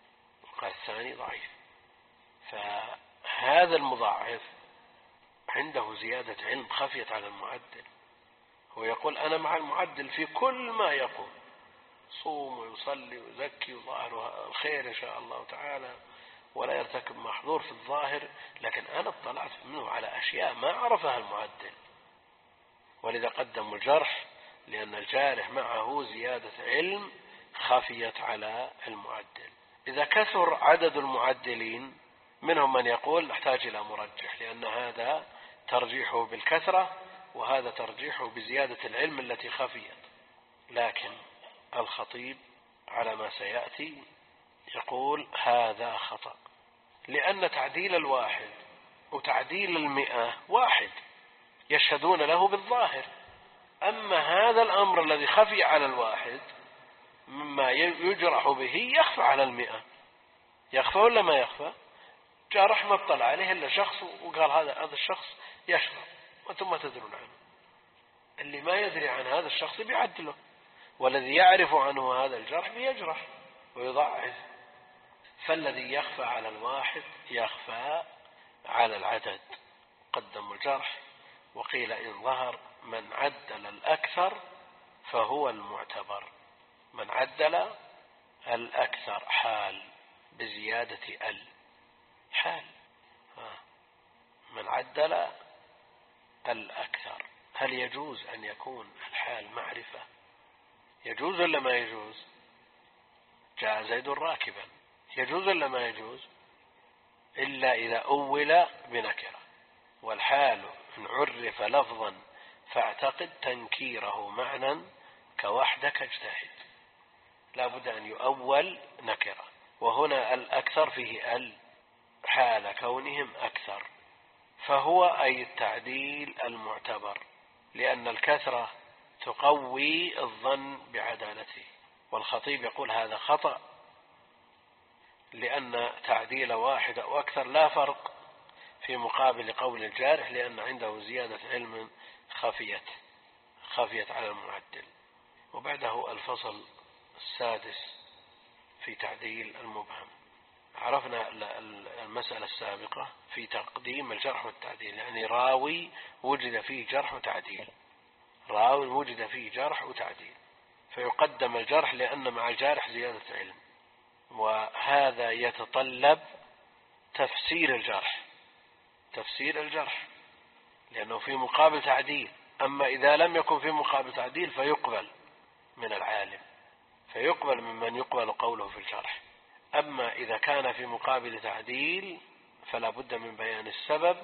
S1: فهذا المضاعف عنده زيادة علم خفيت على المعدل، هو يقول أنا مع المعدل في كل ما يقول، صوم ويصلي ويزكي وظاهر الخير إن شاء الله تعالى، ولا يرتكب محظور في الظاهر، لكن أنا اطلعت منه على أشياء ما عرفها المعدل. ولذا قدموا الجرح، لأن الجارح معه زيادة علم خفيت على المعدل. إذا كثر عدد المعدلين منهم من يقول نحتاج إلى مرجح، لأن هذا ترجيحه بالكثرة وهذا ترجيحه بزيادة العلم التي خفيت. لكن الخطيب على ما سيأتي يقول هذا خطأ، لأن تعديل الواحد وتعديل 100 واحد، يشهدون له بالظاهر. أما هذا الأمر الذي خفي على الواحد مما يجرح به يخفى على 100، يخفى ولا ما يخفى؟ جارح ما اطلع عليه إلا شخص وقال هذا الشخص يشفى وأنتم ما تدرون عنه. اللي ما يدري عن هذا الشخص بيعدله، والذي يعرف عنه هذا الجرح بيجرح ويضعف. فالذي يخفى على الواحد يخفى على العدد. قدموا الجرح، وقيل إن ظهر من عدل الأكثر فهو المعتبر. من عدل الأكثر حال بزيادة حال، من عدل الأكثر. هل يجوز أن يكون الحال معرفة؟ يجوز ولا ما يجوز؟ جاء زيد راكبا، يجوز ولا ما يجوز؟ إلا إذا أول بنكرة. والحال إن عرف لفظا فاعتقد تنكيره معنى كوحدك اجتهد، لا بد أن يؤول نكرة. وهنا الأكثر فيه حال كونهم أكثر، فهو أي التعديل المعتبر، لأن الكثرة تقوي الظن بعدالته. والخطيب يقول هذا خطأ، لأن تعديل واحد أو أكثر لا فرق في مقابل قول الجارح، لأن عنده زيادة علم خفيت على المعدل. وبعده الفصل السادس في تعديل المبهم. عرفنا المسألة السابقة في تقديم الجرح والتعديل، يعني راوي وجد فيه جرح وتعديل، فيقدم الجرح لأن مع الجارح زيادة علم. وهذا يتطلب تفسير الجرح لأنه في مقابل تعديل. أما إذا لم يكن في مقابل تعديل فيقبل من العالم، فيقبل ممن يقبل قوله في الجرح. أما إذا كان في مقابل تعديل فلا بد من بيان السبب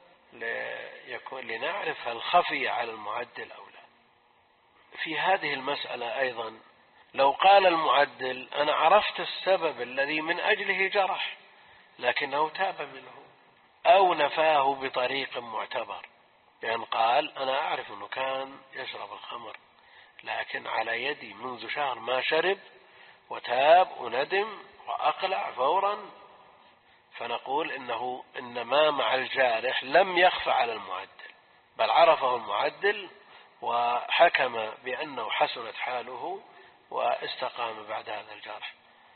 S1: لنعرف هل خفي على المعدل أو لا. في هذه المسألة أيضا لو قال المعدل أنا عرفت السبب الذي من أجله جرح لكنه تاب منه أو نفاه بطريق معتبر، بأن قال أنا أعرف أنه كان يشرب الخمر لكن على يدي منذ شهر ما شرب وتاب وندم وأقلع فورا، فنقول إن ما مع الجارح لم يخفى على المعدل، بل عرفه المعدل وحكم بأنه حسنت حاله واستقام بعد هذا الجرح.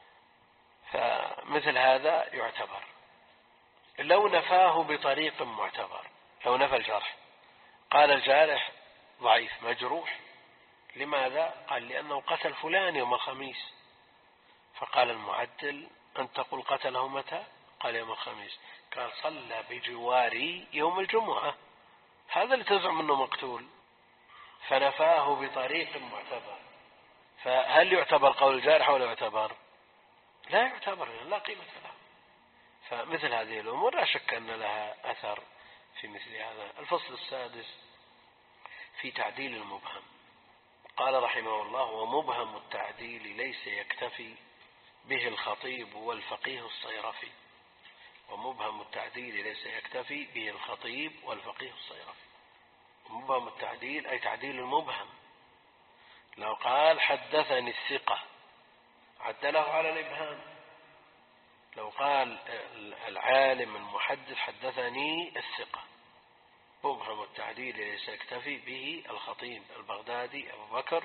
S1: فمثل هذا يعتبر. لو نفاه بطريق معتبر، لو نفى الجرح قال الجارح ضعيف مجروح، لماذا؟ قال لأنه قتل فلان يوم الخميس، فقال المعدل أن تقول قتله متى؟ قال يوم الخميس، قال صلى بجواري يوم الجمعة، هذا اللي تزعم أنه مقتول، فنفاه بطريق معتبر. فهل يعتبر قول الجارح ولا يعتبر؟ لا يعتبر، لا قيمة له. فمثل هذه الأمور لا شك أن لها أثر في مثل هذا. الفصل السادس في تعديل المبهم. قال رحمه الله: ومبهم التعديل ليس يكتفي به الخطيب والفقيه الصيرفي. ومبهم التعديل ليس يكتفي به الخطيب والفقيه الصيرفي. مبهم التعديل أي تعديل المبهم. لو قال حدثني الثقة عدله على الإبهام. لو قال العالم المحدث حدثني الثقة، مبهم التعديل ليس يكتفي به الخطيب البغدادي أبو بكر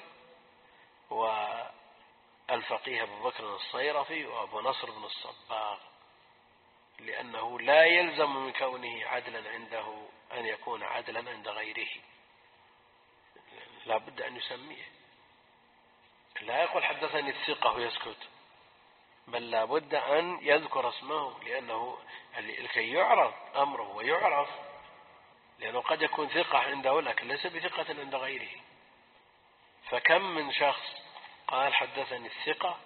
S1: والفقيه أبو بكر الصيرفي وأبو نصر بن الصباغ، لأنه لا يلزم من كونه عدلا عنده أن يكون عدلا عند غيره، لا بد أن يسميه، لا يقول حدثني الثقة ويسكت، بل لا بد أن يذكر اسمه، لأنه لكي يعرف أمره ويعرف، لأنه قد يكون ثقة عنده لكن ليس بثقة عند غيره. فكم من شخص قال حدثني الثقة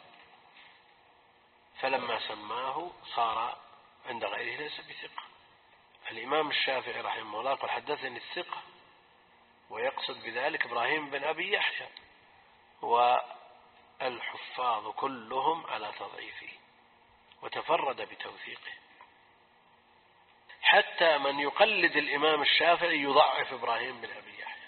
S1: فلما سماه صار عند غيره ليس بثقة. الإمام الشافعي رحمه الله قال حدثني الثقة، ويقصد بذلك إبراهيم بن أبي يحيى، والحفاظ كلهم على تضعيفه وتفرد بتوثيقه. حتى من يقلد الإمام الشافعي يضعف إبراهيم بن أبي يحيى،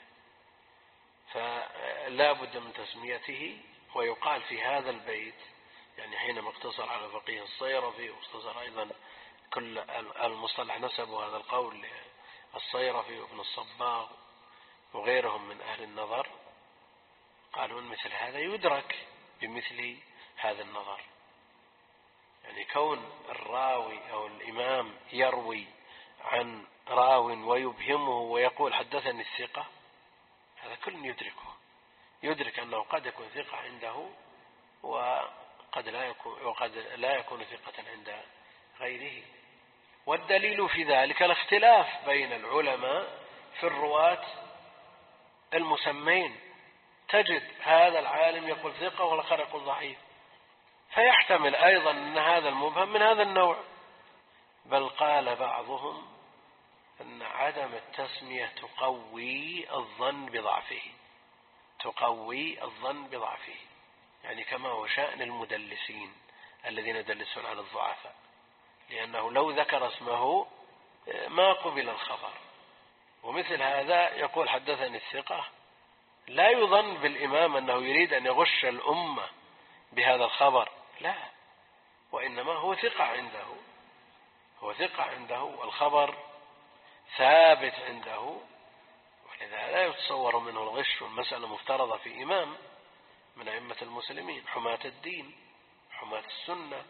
S1: فلا بد من تسميته. ويقال في هذا البيت يعني حينما اقتصر على فقيه الصيرفي، واقتصر أيضا كل المصطلح نسبوا هذا القول للصيرفي وابن الصباغ وغيرهم من أهل النظر، قالوا مثل هذا يدرك بمثل هذا النظر. يعني كون الراوي أو الإمام يروي عن راو ويبهمه ويقول حدثني الثقة، هذا كل يدركه، يدرك أنه قد يكون ثقة عنده وقد لا يكون ثقة عند غيره. والدليل في ذلك الاختلاف بين العلماء في الرواة المسمين، تجد هذا العالم يقول ثقة والآخر يقول ضعيف، فيحتمل أيضا أن هذا المبهم من هذا النوع. بل قال بعضهم أن عدم التسمية تقوي الظن بضعفه، تقوي الظن بضعفه، يعني كما هو شأن المدلسين الذين يدلسون على الضعفاء، لأنه لو ذكر اسمه ما قبل الخبر. ومثل هذا يقول حدثني الثقة، لا يظن بالإمام أنه يريد أن يغش الأمة بهذا الخبر، لا، وإنما هو ثقة عنده، هو ثقة عنده والخبر ثابت عنده، ولذا لا يتصور منه الغش، والمسألة مفترضة في إمام من أئمة المسلمين حماة الدين حماة السنة.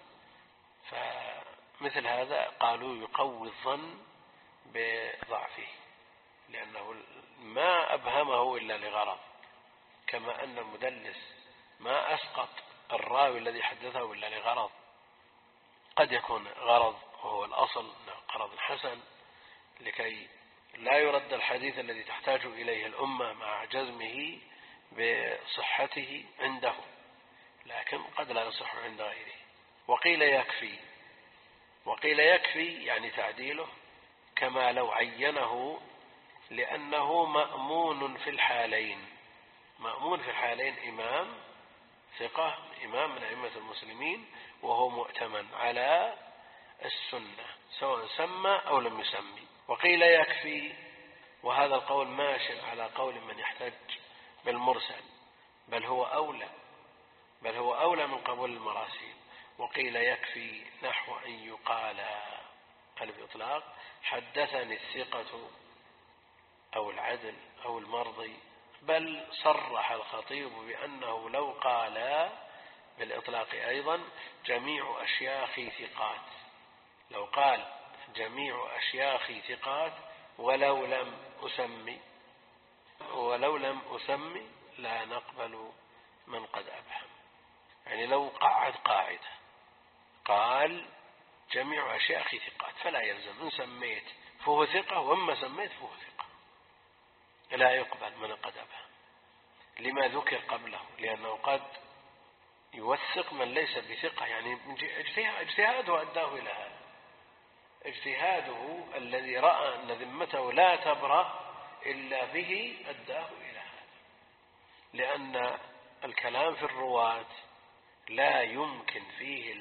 S1: فمثل هذا قالوا يقوي الظن بضعفه، لأنه ما أبهمه إلا لغرض، كما أن المدلس ما أسقط الراوي الذي حدثه إلا لغرض، قد يكون غرض وهو الأصل غرض حسن لكي لا يرد الحديث الذي تحتاج إليه الأمة مع جزمه بصحته عنده، لكن قد لا يصح عند غيره. وقيل يكفي، وقيل يكفي يعني تعديله كما لو عينه، لأنه مأمون في الحالين. مأمون في الحالين إمام ثقة، إمام من أئمة المسلمين، وهو مؤتمن على السنة سواء سمى أو لم يسمي. وقيل يكفي وهذا القول ماش على قول من يحتج بالمرسل، بل هو أولى من قبول المراسيل. وقيل يكفي نحو أن يقال الإطلاق حدثني الثقة أو العدل أو المرضي، بل صرح الخطيب بأنه لو قال بالإطلاق أيضا جميع أشياخي ثقات، لو قال جميع أشياخي ثقات ولو لم أسمي لا نقبل من قد أبهم. يعني لو قعد قاعدة قال جميع أشياخي ثقات فلا يلزم إن سميت فهو ثقة وإما سميت فهو ثقة، لا يقبل من قد أبهم لما ذكر قبله، لأنه قد يوثق من ليس بثقة. يعني اجتهاده أداه إلى هذا، اجتهاده الذي رأى أن ذمته لا تبرأ إلا به أداه إلى هذا، لأن الكلام في الرواة لا يمكن فيه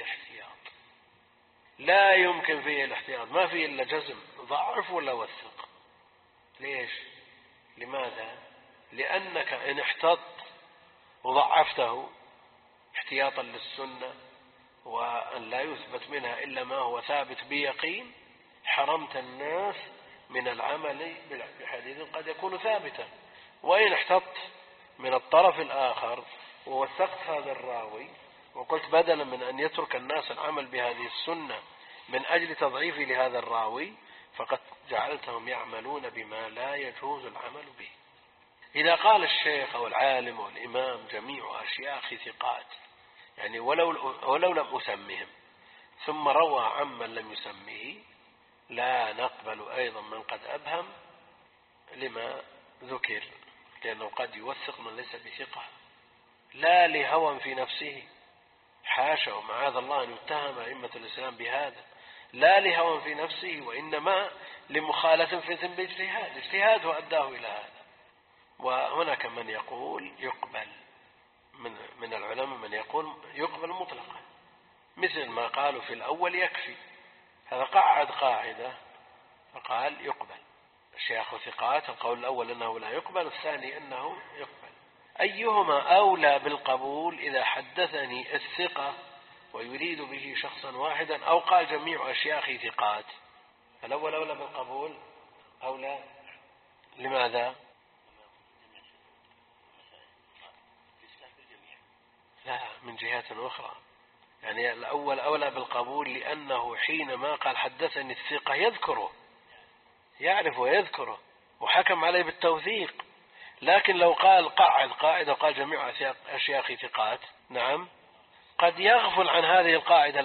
S1: الاحتياط، ما فيه إلا جزم ضعف ولا وثق. ليش؟ لماذا؟ لأنك إن احتط وضعفته احتياطا للسنة وأن لا يثبت منها إلا ما هو ثابت بيقين، حرمت الناس من العمل بحديث قد يكون ثابتا. وإن احتط من الطرف الآخر ووثقت هذا الراوي وقلت بدلا من أن يترك الناس العمل بهذه السنة من أجل تضعيف لهذا الراوي، فقد جعلتهم يعملون بما لا يجوز العمل به. إذا قال الشيخ أو العالم أو الإمام جميع أشياخ ثقات، يعني ولو لم أسمهم، ثم روى عمن لم يسميه، لا نقبل أيضا من قد أبهم لما ذكر، لأنه قد يوثق من ليس بثقة، لا لهوى في نفسه، حاشا ومعاذ الله أن يتهم أئمة الإسلام بهذا، لا لهوى في نفسه، وإنما لمخالفة باجتهاد، اجتهاده أداه إلى هذا. وهناك من يقول يقبل من العلماء، من يقول يقبل مطلقا، مثل ما قالوا في الأول يكفي، هذا قعد قاعدة فقال يقبل الشيخ ثقات، القول الأول أنه لا يقبل، الثاني أنه يقبل. أيهما أولى بالقبول إذا حدثني الثقة ويريد به شخصا واحدا، أو قال جميع أشياخي ثقات؟ الأول أولى بالقبول أولى. لماذا؟ لا، من جهة أخرى، يعني الأول أولى بالقبول لأنه حينما قال حدثني الثقة يذكره، يعرف ويذكره وحكم عليه بالتوثيق. لكن لو قال قعد قاعدة وقال جميع أشياخ ثقات، نعم، قد يغفل عن هذه القاعدة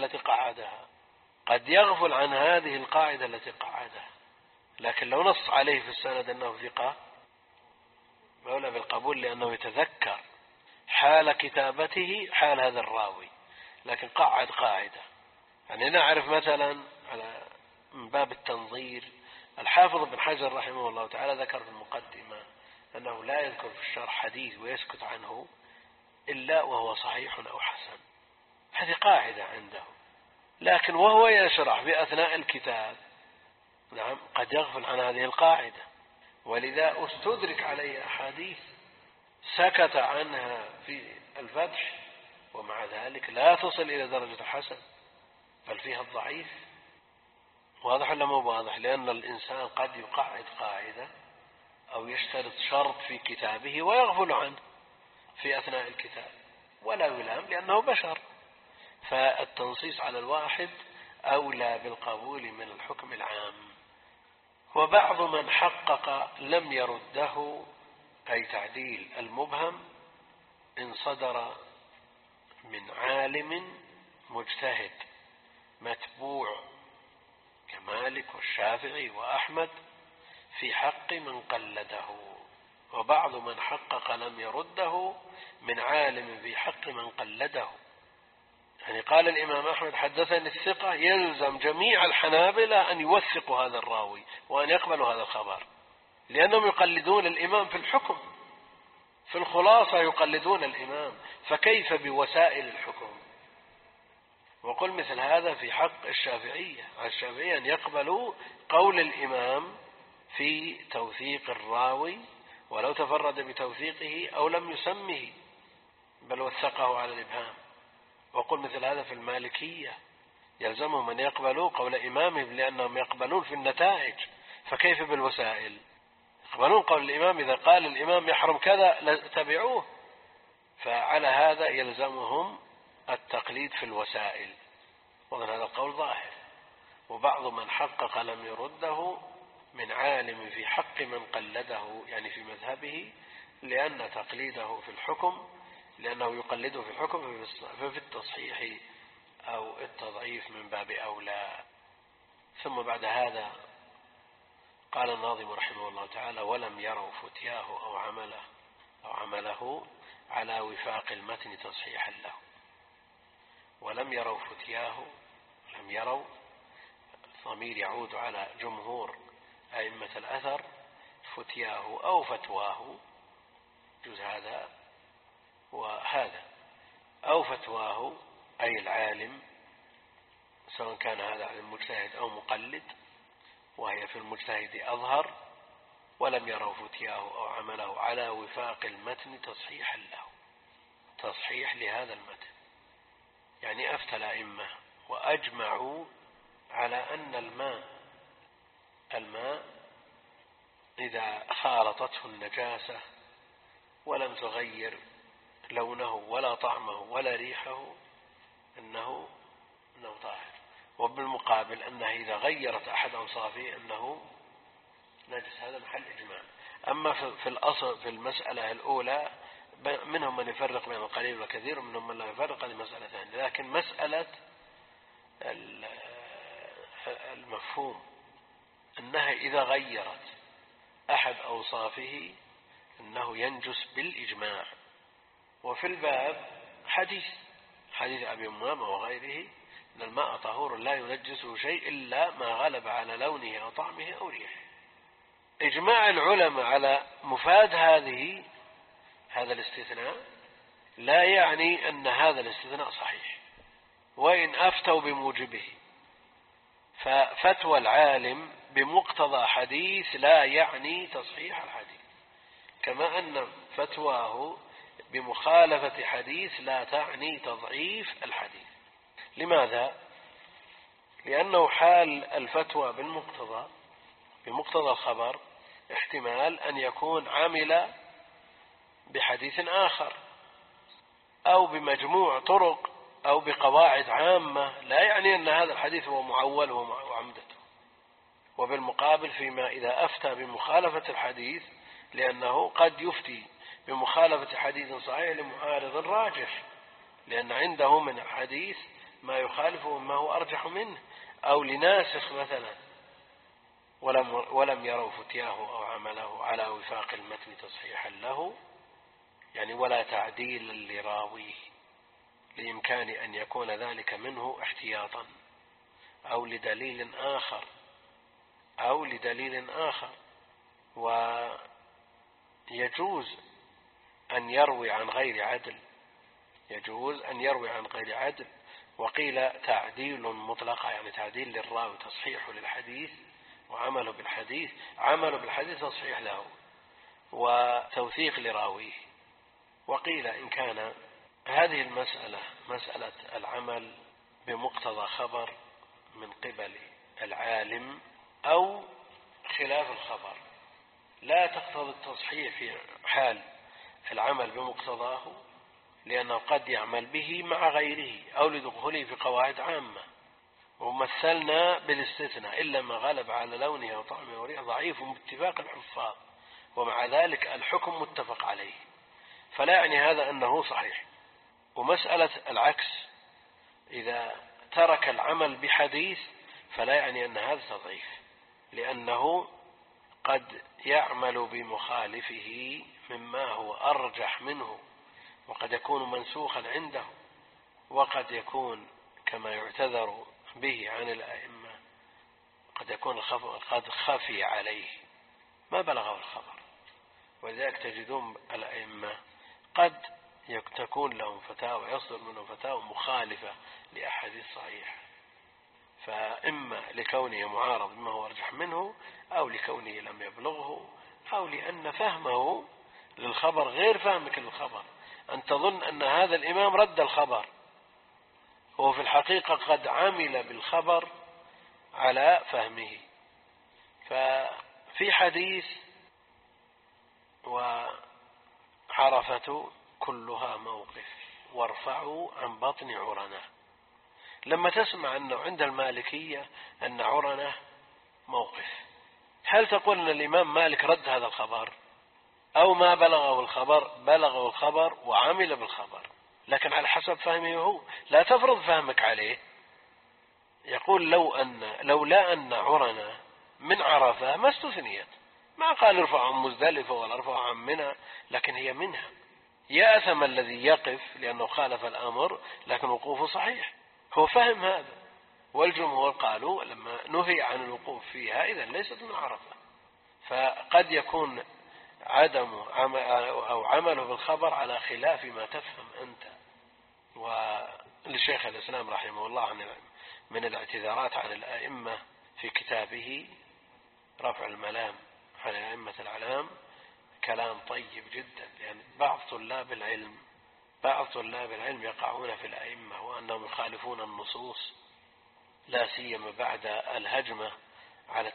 S1: التي قعدها، لكن لو نص عليه في السند أنه ثقة أولى بالقبول، لأنه يتذكر حال كتابته حال هذا الراوي. لكن قعد قاعدة، يعني نعرف مثلا على من باب التنظير، الحافظ ابن حجر رحمه الله تعالى ذكر في المقدمة أنه لا يذكر في الشرح حديث ويسكت عنه إلا وهو صحيح أو حسن، هذه قاعدة عنده، لكن وهو يشرح في أثناء الكتاب، نعم، قد يغفل عن هذه القاعدة، ولذا استدرك عليه أحاديث سكت عنها في الفتح، ومع ذلك لا تصل إلى درجة الحسن، بل فيها الضعيف. واضح ولا مو واضح؟ لأن الإنسان قد يقعد قاعدة أو يشترط شرط في كتابه ويغفل عنه في أثناء الكتاب، ولا يلام لأنه بشر. فالتنصيص على الواحد أولى بالقبول من الحكم العام. وبعض من حقق لم يرده، أي تعديل المبهم إن صدر من عالم مجتهد متبوع كمالك والشافعي وأحمد في حق من قلده. وبعض من حقق لم يرده من عالم في حق من قلده، يعني قال الإمام أحمد حدثني الثقة، يلزم جميع الحنابلة أن يوثقوا هذا الراوي وأن يقبلوا هذا الخبر، لأنهم يقلدون الإمام في الحكم، في الخلاصة يقلدون الإمام، فكيف بوسائل الحكم؟ وقل مثل هذا في حق الشافعية، على الشافعية أن يقبلوا قول الإمام في توثيق الراوي ولو تفرد بتوثيقه أو لم يسمه بل وثقه على الإبهام. وقل مثل هذا في المالكية يلزمهم أن يقبلوا قول إمامهم لأنهم يقبلون في النتائج، فكيف بالوسائل؟ يقبلون قول الإمام، إذا قال الإمام يحرم كذا تبعوه، فعلى هذا يلزمهم التقليد في الوسائل. ومن هذا القول ظاهر. وبعض من حقق لم يرده من عالم في حق من قلده يعني في مذهبه، لأن تقليده في الحكم لأنه يقلده في الحكم ففي التصحيح أو التضعيف من باب أولى. ثم بعد هذا قال الناظم رحمه الله تعالى: ولم يروا فتياه أو عمله على وفاق المتن تصحيحا له. ولم يروا فتياه، لم يروا ضمير يعود على جمهور أئمة الأثر، فتياه أو فتواه جزء هذا وهذا، أو فتواه أي العالم، سواء كان هذا على المجتهد أو مقلد، وهي في المجتهد أظهر. ولم يروا فتياه أو عمله على وفاق المتن تصحيحا له، تصحيح لهذا المتن، يعني أفتى الأئمة وأجمعوا على أن الماء إذا خالطته النجاسة ولم تغير لونه ولا طعمه ولا ريحه أنه طاهر. وبالمقابل أنها إذا غيرت أحد أوصافه أنه نجس. هذا محل إجماع. أما في الأصل في المسألة الأولى منهم من يفرق بين القليل والكثير ومنهم من لا يفرق، هذه مسألة ثانية. لكن مسألة المفهوم أنها إذا غيرت أحد أوصافه أنه ينجس بالإجماع. وفي الباب حديث أبي أمامة وغيره أن الماء طهور لا ينجسه شيء إلا ما غلب على لونه أو طعمه أو ريحه. إجماع العلماء على مفاد هذا الاستثناء لا يعني أن هذا الاستثناء صحيح، وإن أفتوا بموجبه. ففتوى العالم بمقتضى حديث لا يعني تصحيح الحديث، كما أن فتواه بمخالفة حديث لا تعني تضعيف الحديث. لماذا؟ لأنه حال الفتوى بمقتضى الخبر احتمال أن يكون عمل بحديث آخر أو بمجموع طرق أو بقواعد عامة، لا يعني أن هذا الحديث هو معول وعمدته. وبالمقابل فيما إذا أفتى بمخالفة الحديث، لأنه قد يفتي بمخالفة حديث صحيح لمعارض راجح، لأن عنده من الحديث ما يخالفه مما هو أرجح منه، أو لناسخ مثلا. ولم يروا فتياه أو عمله على وفاق المتن تصحيحا له، يعني ولا تعديل لراويه، لإمكان أن يكون ذلك منه احتياطا أو لدليل آخر. ويجوز أن يروي عن غير عدل، وقيل تعديل مطلقة، يعني تعديل للراوي تصحيح للحديث وعمله بالحديث، تصحيح له وتوثيق لراويه. وقيل إن كان هذه المسألة مسألة العمل بمقتضى خبر من قبل العالم أو خلاف الخبر لا تقتضي التصحيح في حال العمل بمقتضاه، لأنه قد يعمل به مع غيره أو لدخوله في قواعد عامة. ومثلنا بالاستثناء إلا ما غلب على لونه أو طعمه وريحه ضعيف باتفاق الحفاظ، ومع ذلك الحكم متفق عليه، فلا يعني هذا أنه صحيح. ومسألة العكس إذا ترك العمل بحديث فلا يعني أن هذا تضعيف، لأنه قد يعمل بمخالفه مما هو أرجح منه، وقد يكون منسوخا عنده، وقد يكون كما يعتذر به عن الأئمة قد يكون قد خفي عليه ما بلغه الخبر. ولذلك تجدون الأئمة قد تكون لهم فتاوى يصدر منهم فتاوى مخالفة لأحاديث صحيحة، فإما لكونه معارض بما هو أرجح منه، أو لكونه لم يبلغه، أو لأن فهمه للخبر غير فهمك للخبر. أن تظن أن هذا الإمام رد الخبر، هو في الحقيقة قد عمل بالخبر على فهمه. ففي حديث وعرفة كلها موقف وارفعوا عن بطن عرنة، لما تسمع أنه عند المالكية أن عرنة موقف، هل تقول أن الإمام مالك رد هذا الخبر أو ما بلغه الخبر؟ بلغه الخبر وعمل بالخبر، لكن على حسب فهمه هو، لا تفرض فهمك عليه. يقول لولا أن عرنة من عرفة ما استثنيت، ما قال ارفعوا عن مزدلفة ولا ارفعوا عن منى، لكن هي منها. يأثم الذي يقف لأنه خالف الأمر، لكن وقوفه صحيح، هو فهم هذا. والجمهور قالوا لما نهي عن الوقوف فيها إذن ليست من عرفة. فقد يكون عدم أو عمله بالخبر على خلاف ما تفهم أنت. ولشيخ الإسلام رحمه الله من الاعتذارات عن الأئمة في كتابه رفع الملام عن أئمة الأعلام كلام طيب جدا، لأن بعض طلاب العلم يقعون في الأئمة وأنهم يخالفون النصوص، لا سيما بعد الهجمة على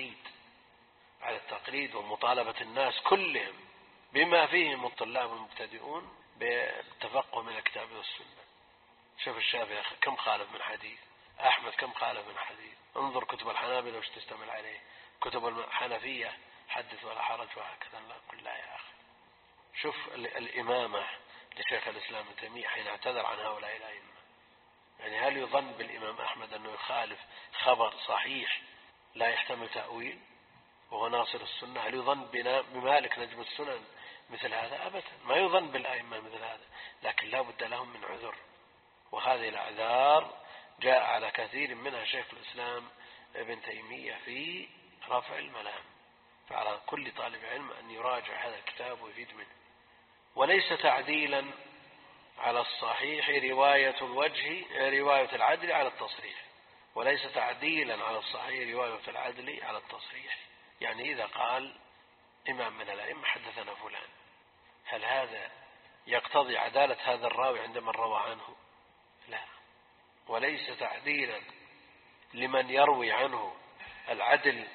S1: التقليد ومطالبة الناس كلهم بما فيهم الطلاب المبتدئون بالتفقه من الكتاب والسنة. شوف الشافعي كم خالف من حديث، أحمد كم خالف من حديث، انظر كتب الحنابلة وش تستمل عليه، كتب الحنفية حدث ولا حرج وهكذا. لا قل لا يا أخي. شوف الإمامة لشيخ الإسلام ابن تيمية حين اعتذر عن هؤلاء الأئمة، يعني هل يظن بالإمام أحمد أنه يخالف خبر صحيح لا يحتمل تأويل وهو ناصر السنة؟ هل يظن بمالك نجم السنن مثل هذا؟ أبدا، ما يظن بالأئمة مثل هذا، لكن لا بد لهم من عذر، وهذه الأعذار جاء على كثير منها شيخ الإسلام ابن تيمية في رفع الملام. فعلى كل طالب علم أن يراجع هذا الكتاب ويفيد منه. وليس تعديلا على الصحيح رواية العدل على التصريح، وليس تعديلا على الصحيح رواية العدل على التصريح. يعني إذا قال إمام من الأئمة حدثنا فلان، هل هذا يقتضي عدالة هذا الراوي عندما روى عنه؟ لا. وليس تعديلا لمن يروي عنه العدل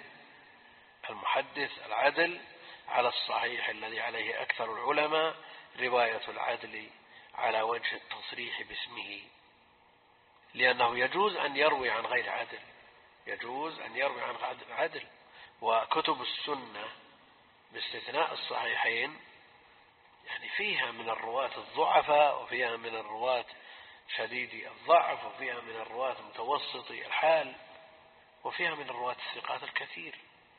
S1: المحدث العدل على الصحيح الذي عليه أكثر العلماء رواية العدل على وجه التصريح باسمه، لأنه يجوز أن يروي عن غير عدل، يجوز أن يروي عن عدل. وكتب السنة باستثناء الصحيحين يعني فيها من الرواة الضعفاء، وفيها من الرواة شديدي الضعف، وفيها من الرواة متوسطي الحال، وفيها من الرواة الثقات الكثير.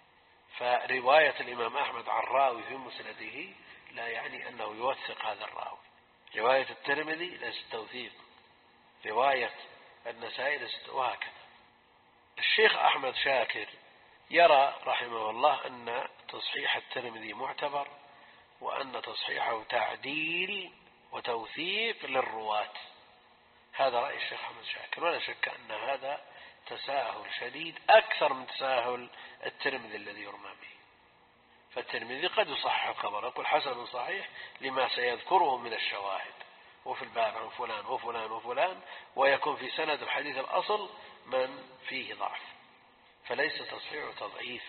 S1: فرواية الإمام أحمد عن راوي في مسنده لا يعني أنه يوثق هذا الراوي. رواية الترمذي ليست توثيق، رواية النسائي ليست، وهكذا. الشيخ أحمد شاكر يرى رحمه الله أن تصحيح الترمذي معتبر، وأن تصحيحه تعديل وتوثيق للرواة. هذا رأي الشيخ أحمد شاكر، ولا شك أن هذا تساهل شديد أكثر من تساهل الترمذي الذي يرمى به. فالترمذي قد يصحح الخبر، يقول حسن صحيح لما سيذكره من الشواهد، وفي الباب عن فلان وفلان وفلان، ويكون في سند الحديث الأصل من فيه ضعف. فليس تصحيح تضعيف،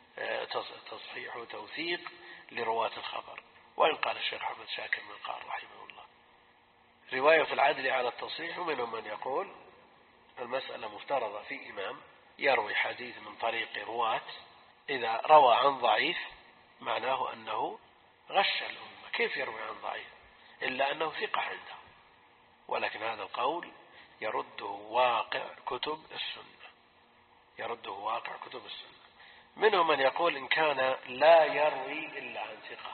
S1: تصحيح توثيق لرواة الخبر. وإن قال الشيخ أحمد شاكر من قال رحمه الله رواية العدل على التصحيح، ومنهم من يقول المسألة مفترضة في إمام يروي حديث من طريق رواة، إذا روى عن ضعيف معناه أنه غش الأمة، كيف يروي عن ضعيف إلا أنه ثقة عنده. ولكن هذا القول يرده واقع كتب السنة، يرده واقع كتب السنة. منهم من يقول إن كان لا يروي إلا عن ثقة،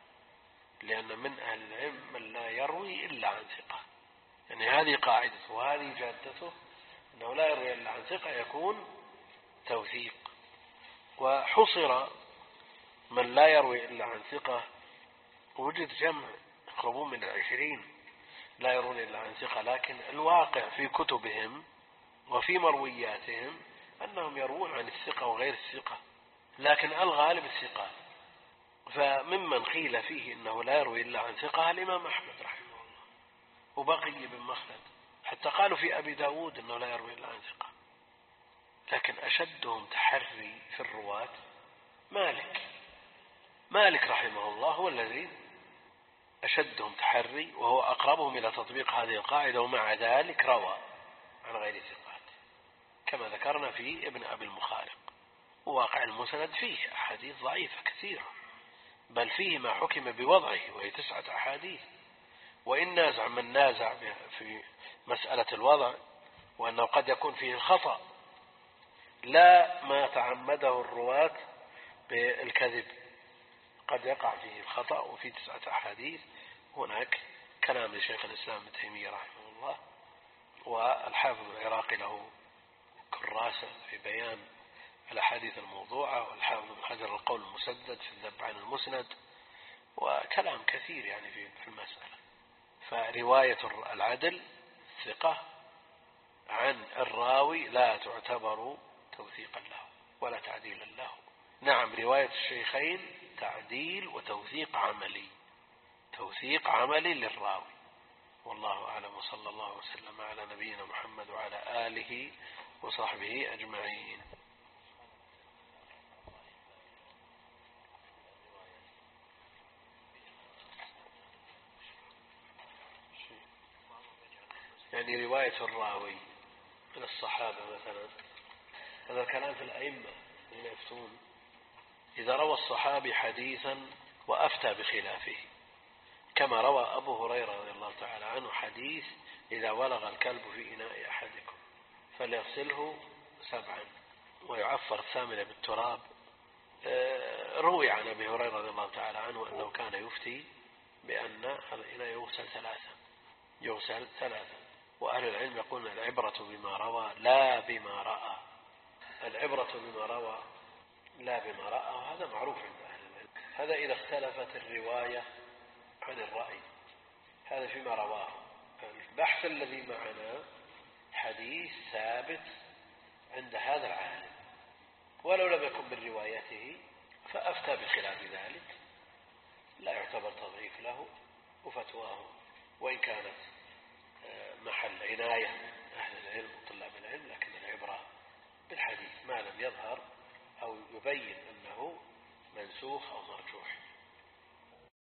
S1: لأن من أهل العلم من لا يروي إلا عن ثقة، يعني هذه قاعدته وهذه جادته، أنه لا يروي إلا عن ثقة يكون توثيق. وحصر من لا يروي إلا عن ثقة، وجد جمع يقربون من 20 لا يرون إلا عن ثقة، لكن الواقع في كتبهم وفي مروياتهم أنهم يروون عن الثقة وغير الثقة، لكن الغالب الثقات. فممن قيل فيه إنه لا يروي إلا عن ثقة الإمام أحمد رحمه الله وبقي بن مخلد، حتى قالوا في أبي داود إنه لا يروي إلا عن ثقة. لكن أشدهم تحري في الرواة مالك رحمه الله هو الذي أشدهم تحري، وهو أقربهم إلى تطبيق هذه القاعدة، ومع ذلك روى عن غير ثقات كما ذكرنا في ابن أبي المخارق. وواقع المسند فيه أحاديث ضعيفة كثيرة، بل فيه ما حكم بوضعه وهي 9 أحاديث. وإن نازع من نازع في مسألة الوضع وأنه قد يكون فيه الخطأ لا ما تعمده الرواة بالكذب، قد يقع فيه الخطأ وفي 9 أحاديث. هناك كلام لشيخ الإسلام ابن تيمية رحمه الله، والحافظ العراقي له كراسة في بيان الأحاديث الموضوعة، والحافظ ابن حجر القول المسدد في الذب عن المسند، وكلام كثير يعني في المسألة. فرواية العدل الثقة عن الراوي لا تعتبر توثيقا له ولا تعديلا له. نعم، رواية الشيخين تعديل وتوثيق عملي، توثيق عملي للراوي. والله أعلم، وصلى الله وسلم على نبينا محمد وعلى آله وصحبه أجمعين. يعني رواية الراوي من الصحابة مثلا، هذا الكلام في الأئمة الذين يفتون إذا روى الصحابي حديثا وأفتى بخلافه، كما روى أبو هريرة رضي الله تعالى عنه حديث إذا ولغ الكلب في إناء أحدكم فليغسله 7 ويعفر 8 بالتراب. روي عن أبي هريرة رضي الله تعالى عنه أنه كان يفتي بأن الإناء يغسل 3. وأهل العلم يقولون العبرة بما روى لا بما رأى، العبرة بما روى لا بما رأى، وهذا معروف عند أهل العلم. هذا إذا اختلفت الرواية عن الرأي، هذا فيما رواه. البحث الذي معنا حديث ثابت عند هذا العالم ولو لم يكن من روايته فأفتى بخلاف ذلك، لا يعتبر تضعيف له وفتواه، وإن كانت محل عناية أهل العلم وطلاب العلم، لكن العبرة بالحديث ما لم يظهر أو يبين أنه منسوخ أو مرجوح.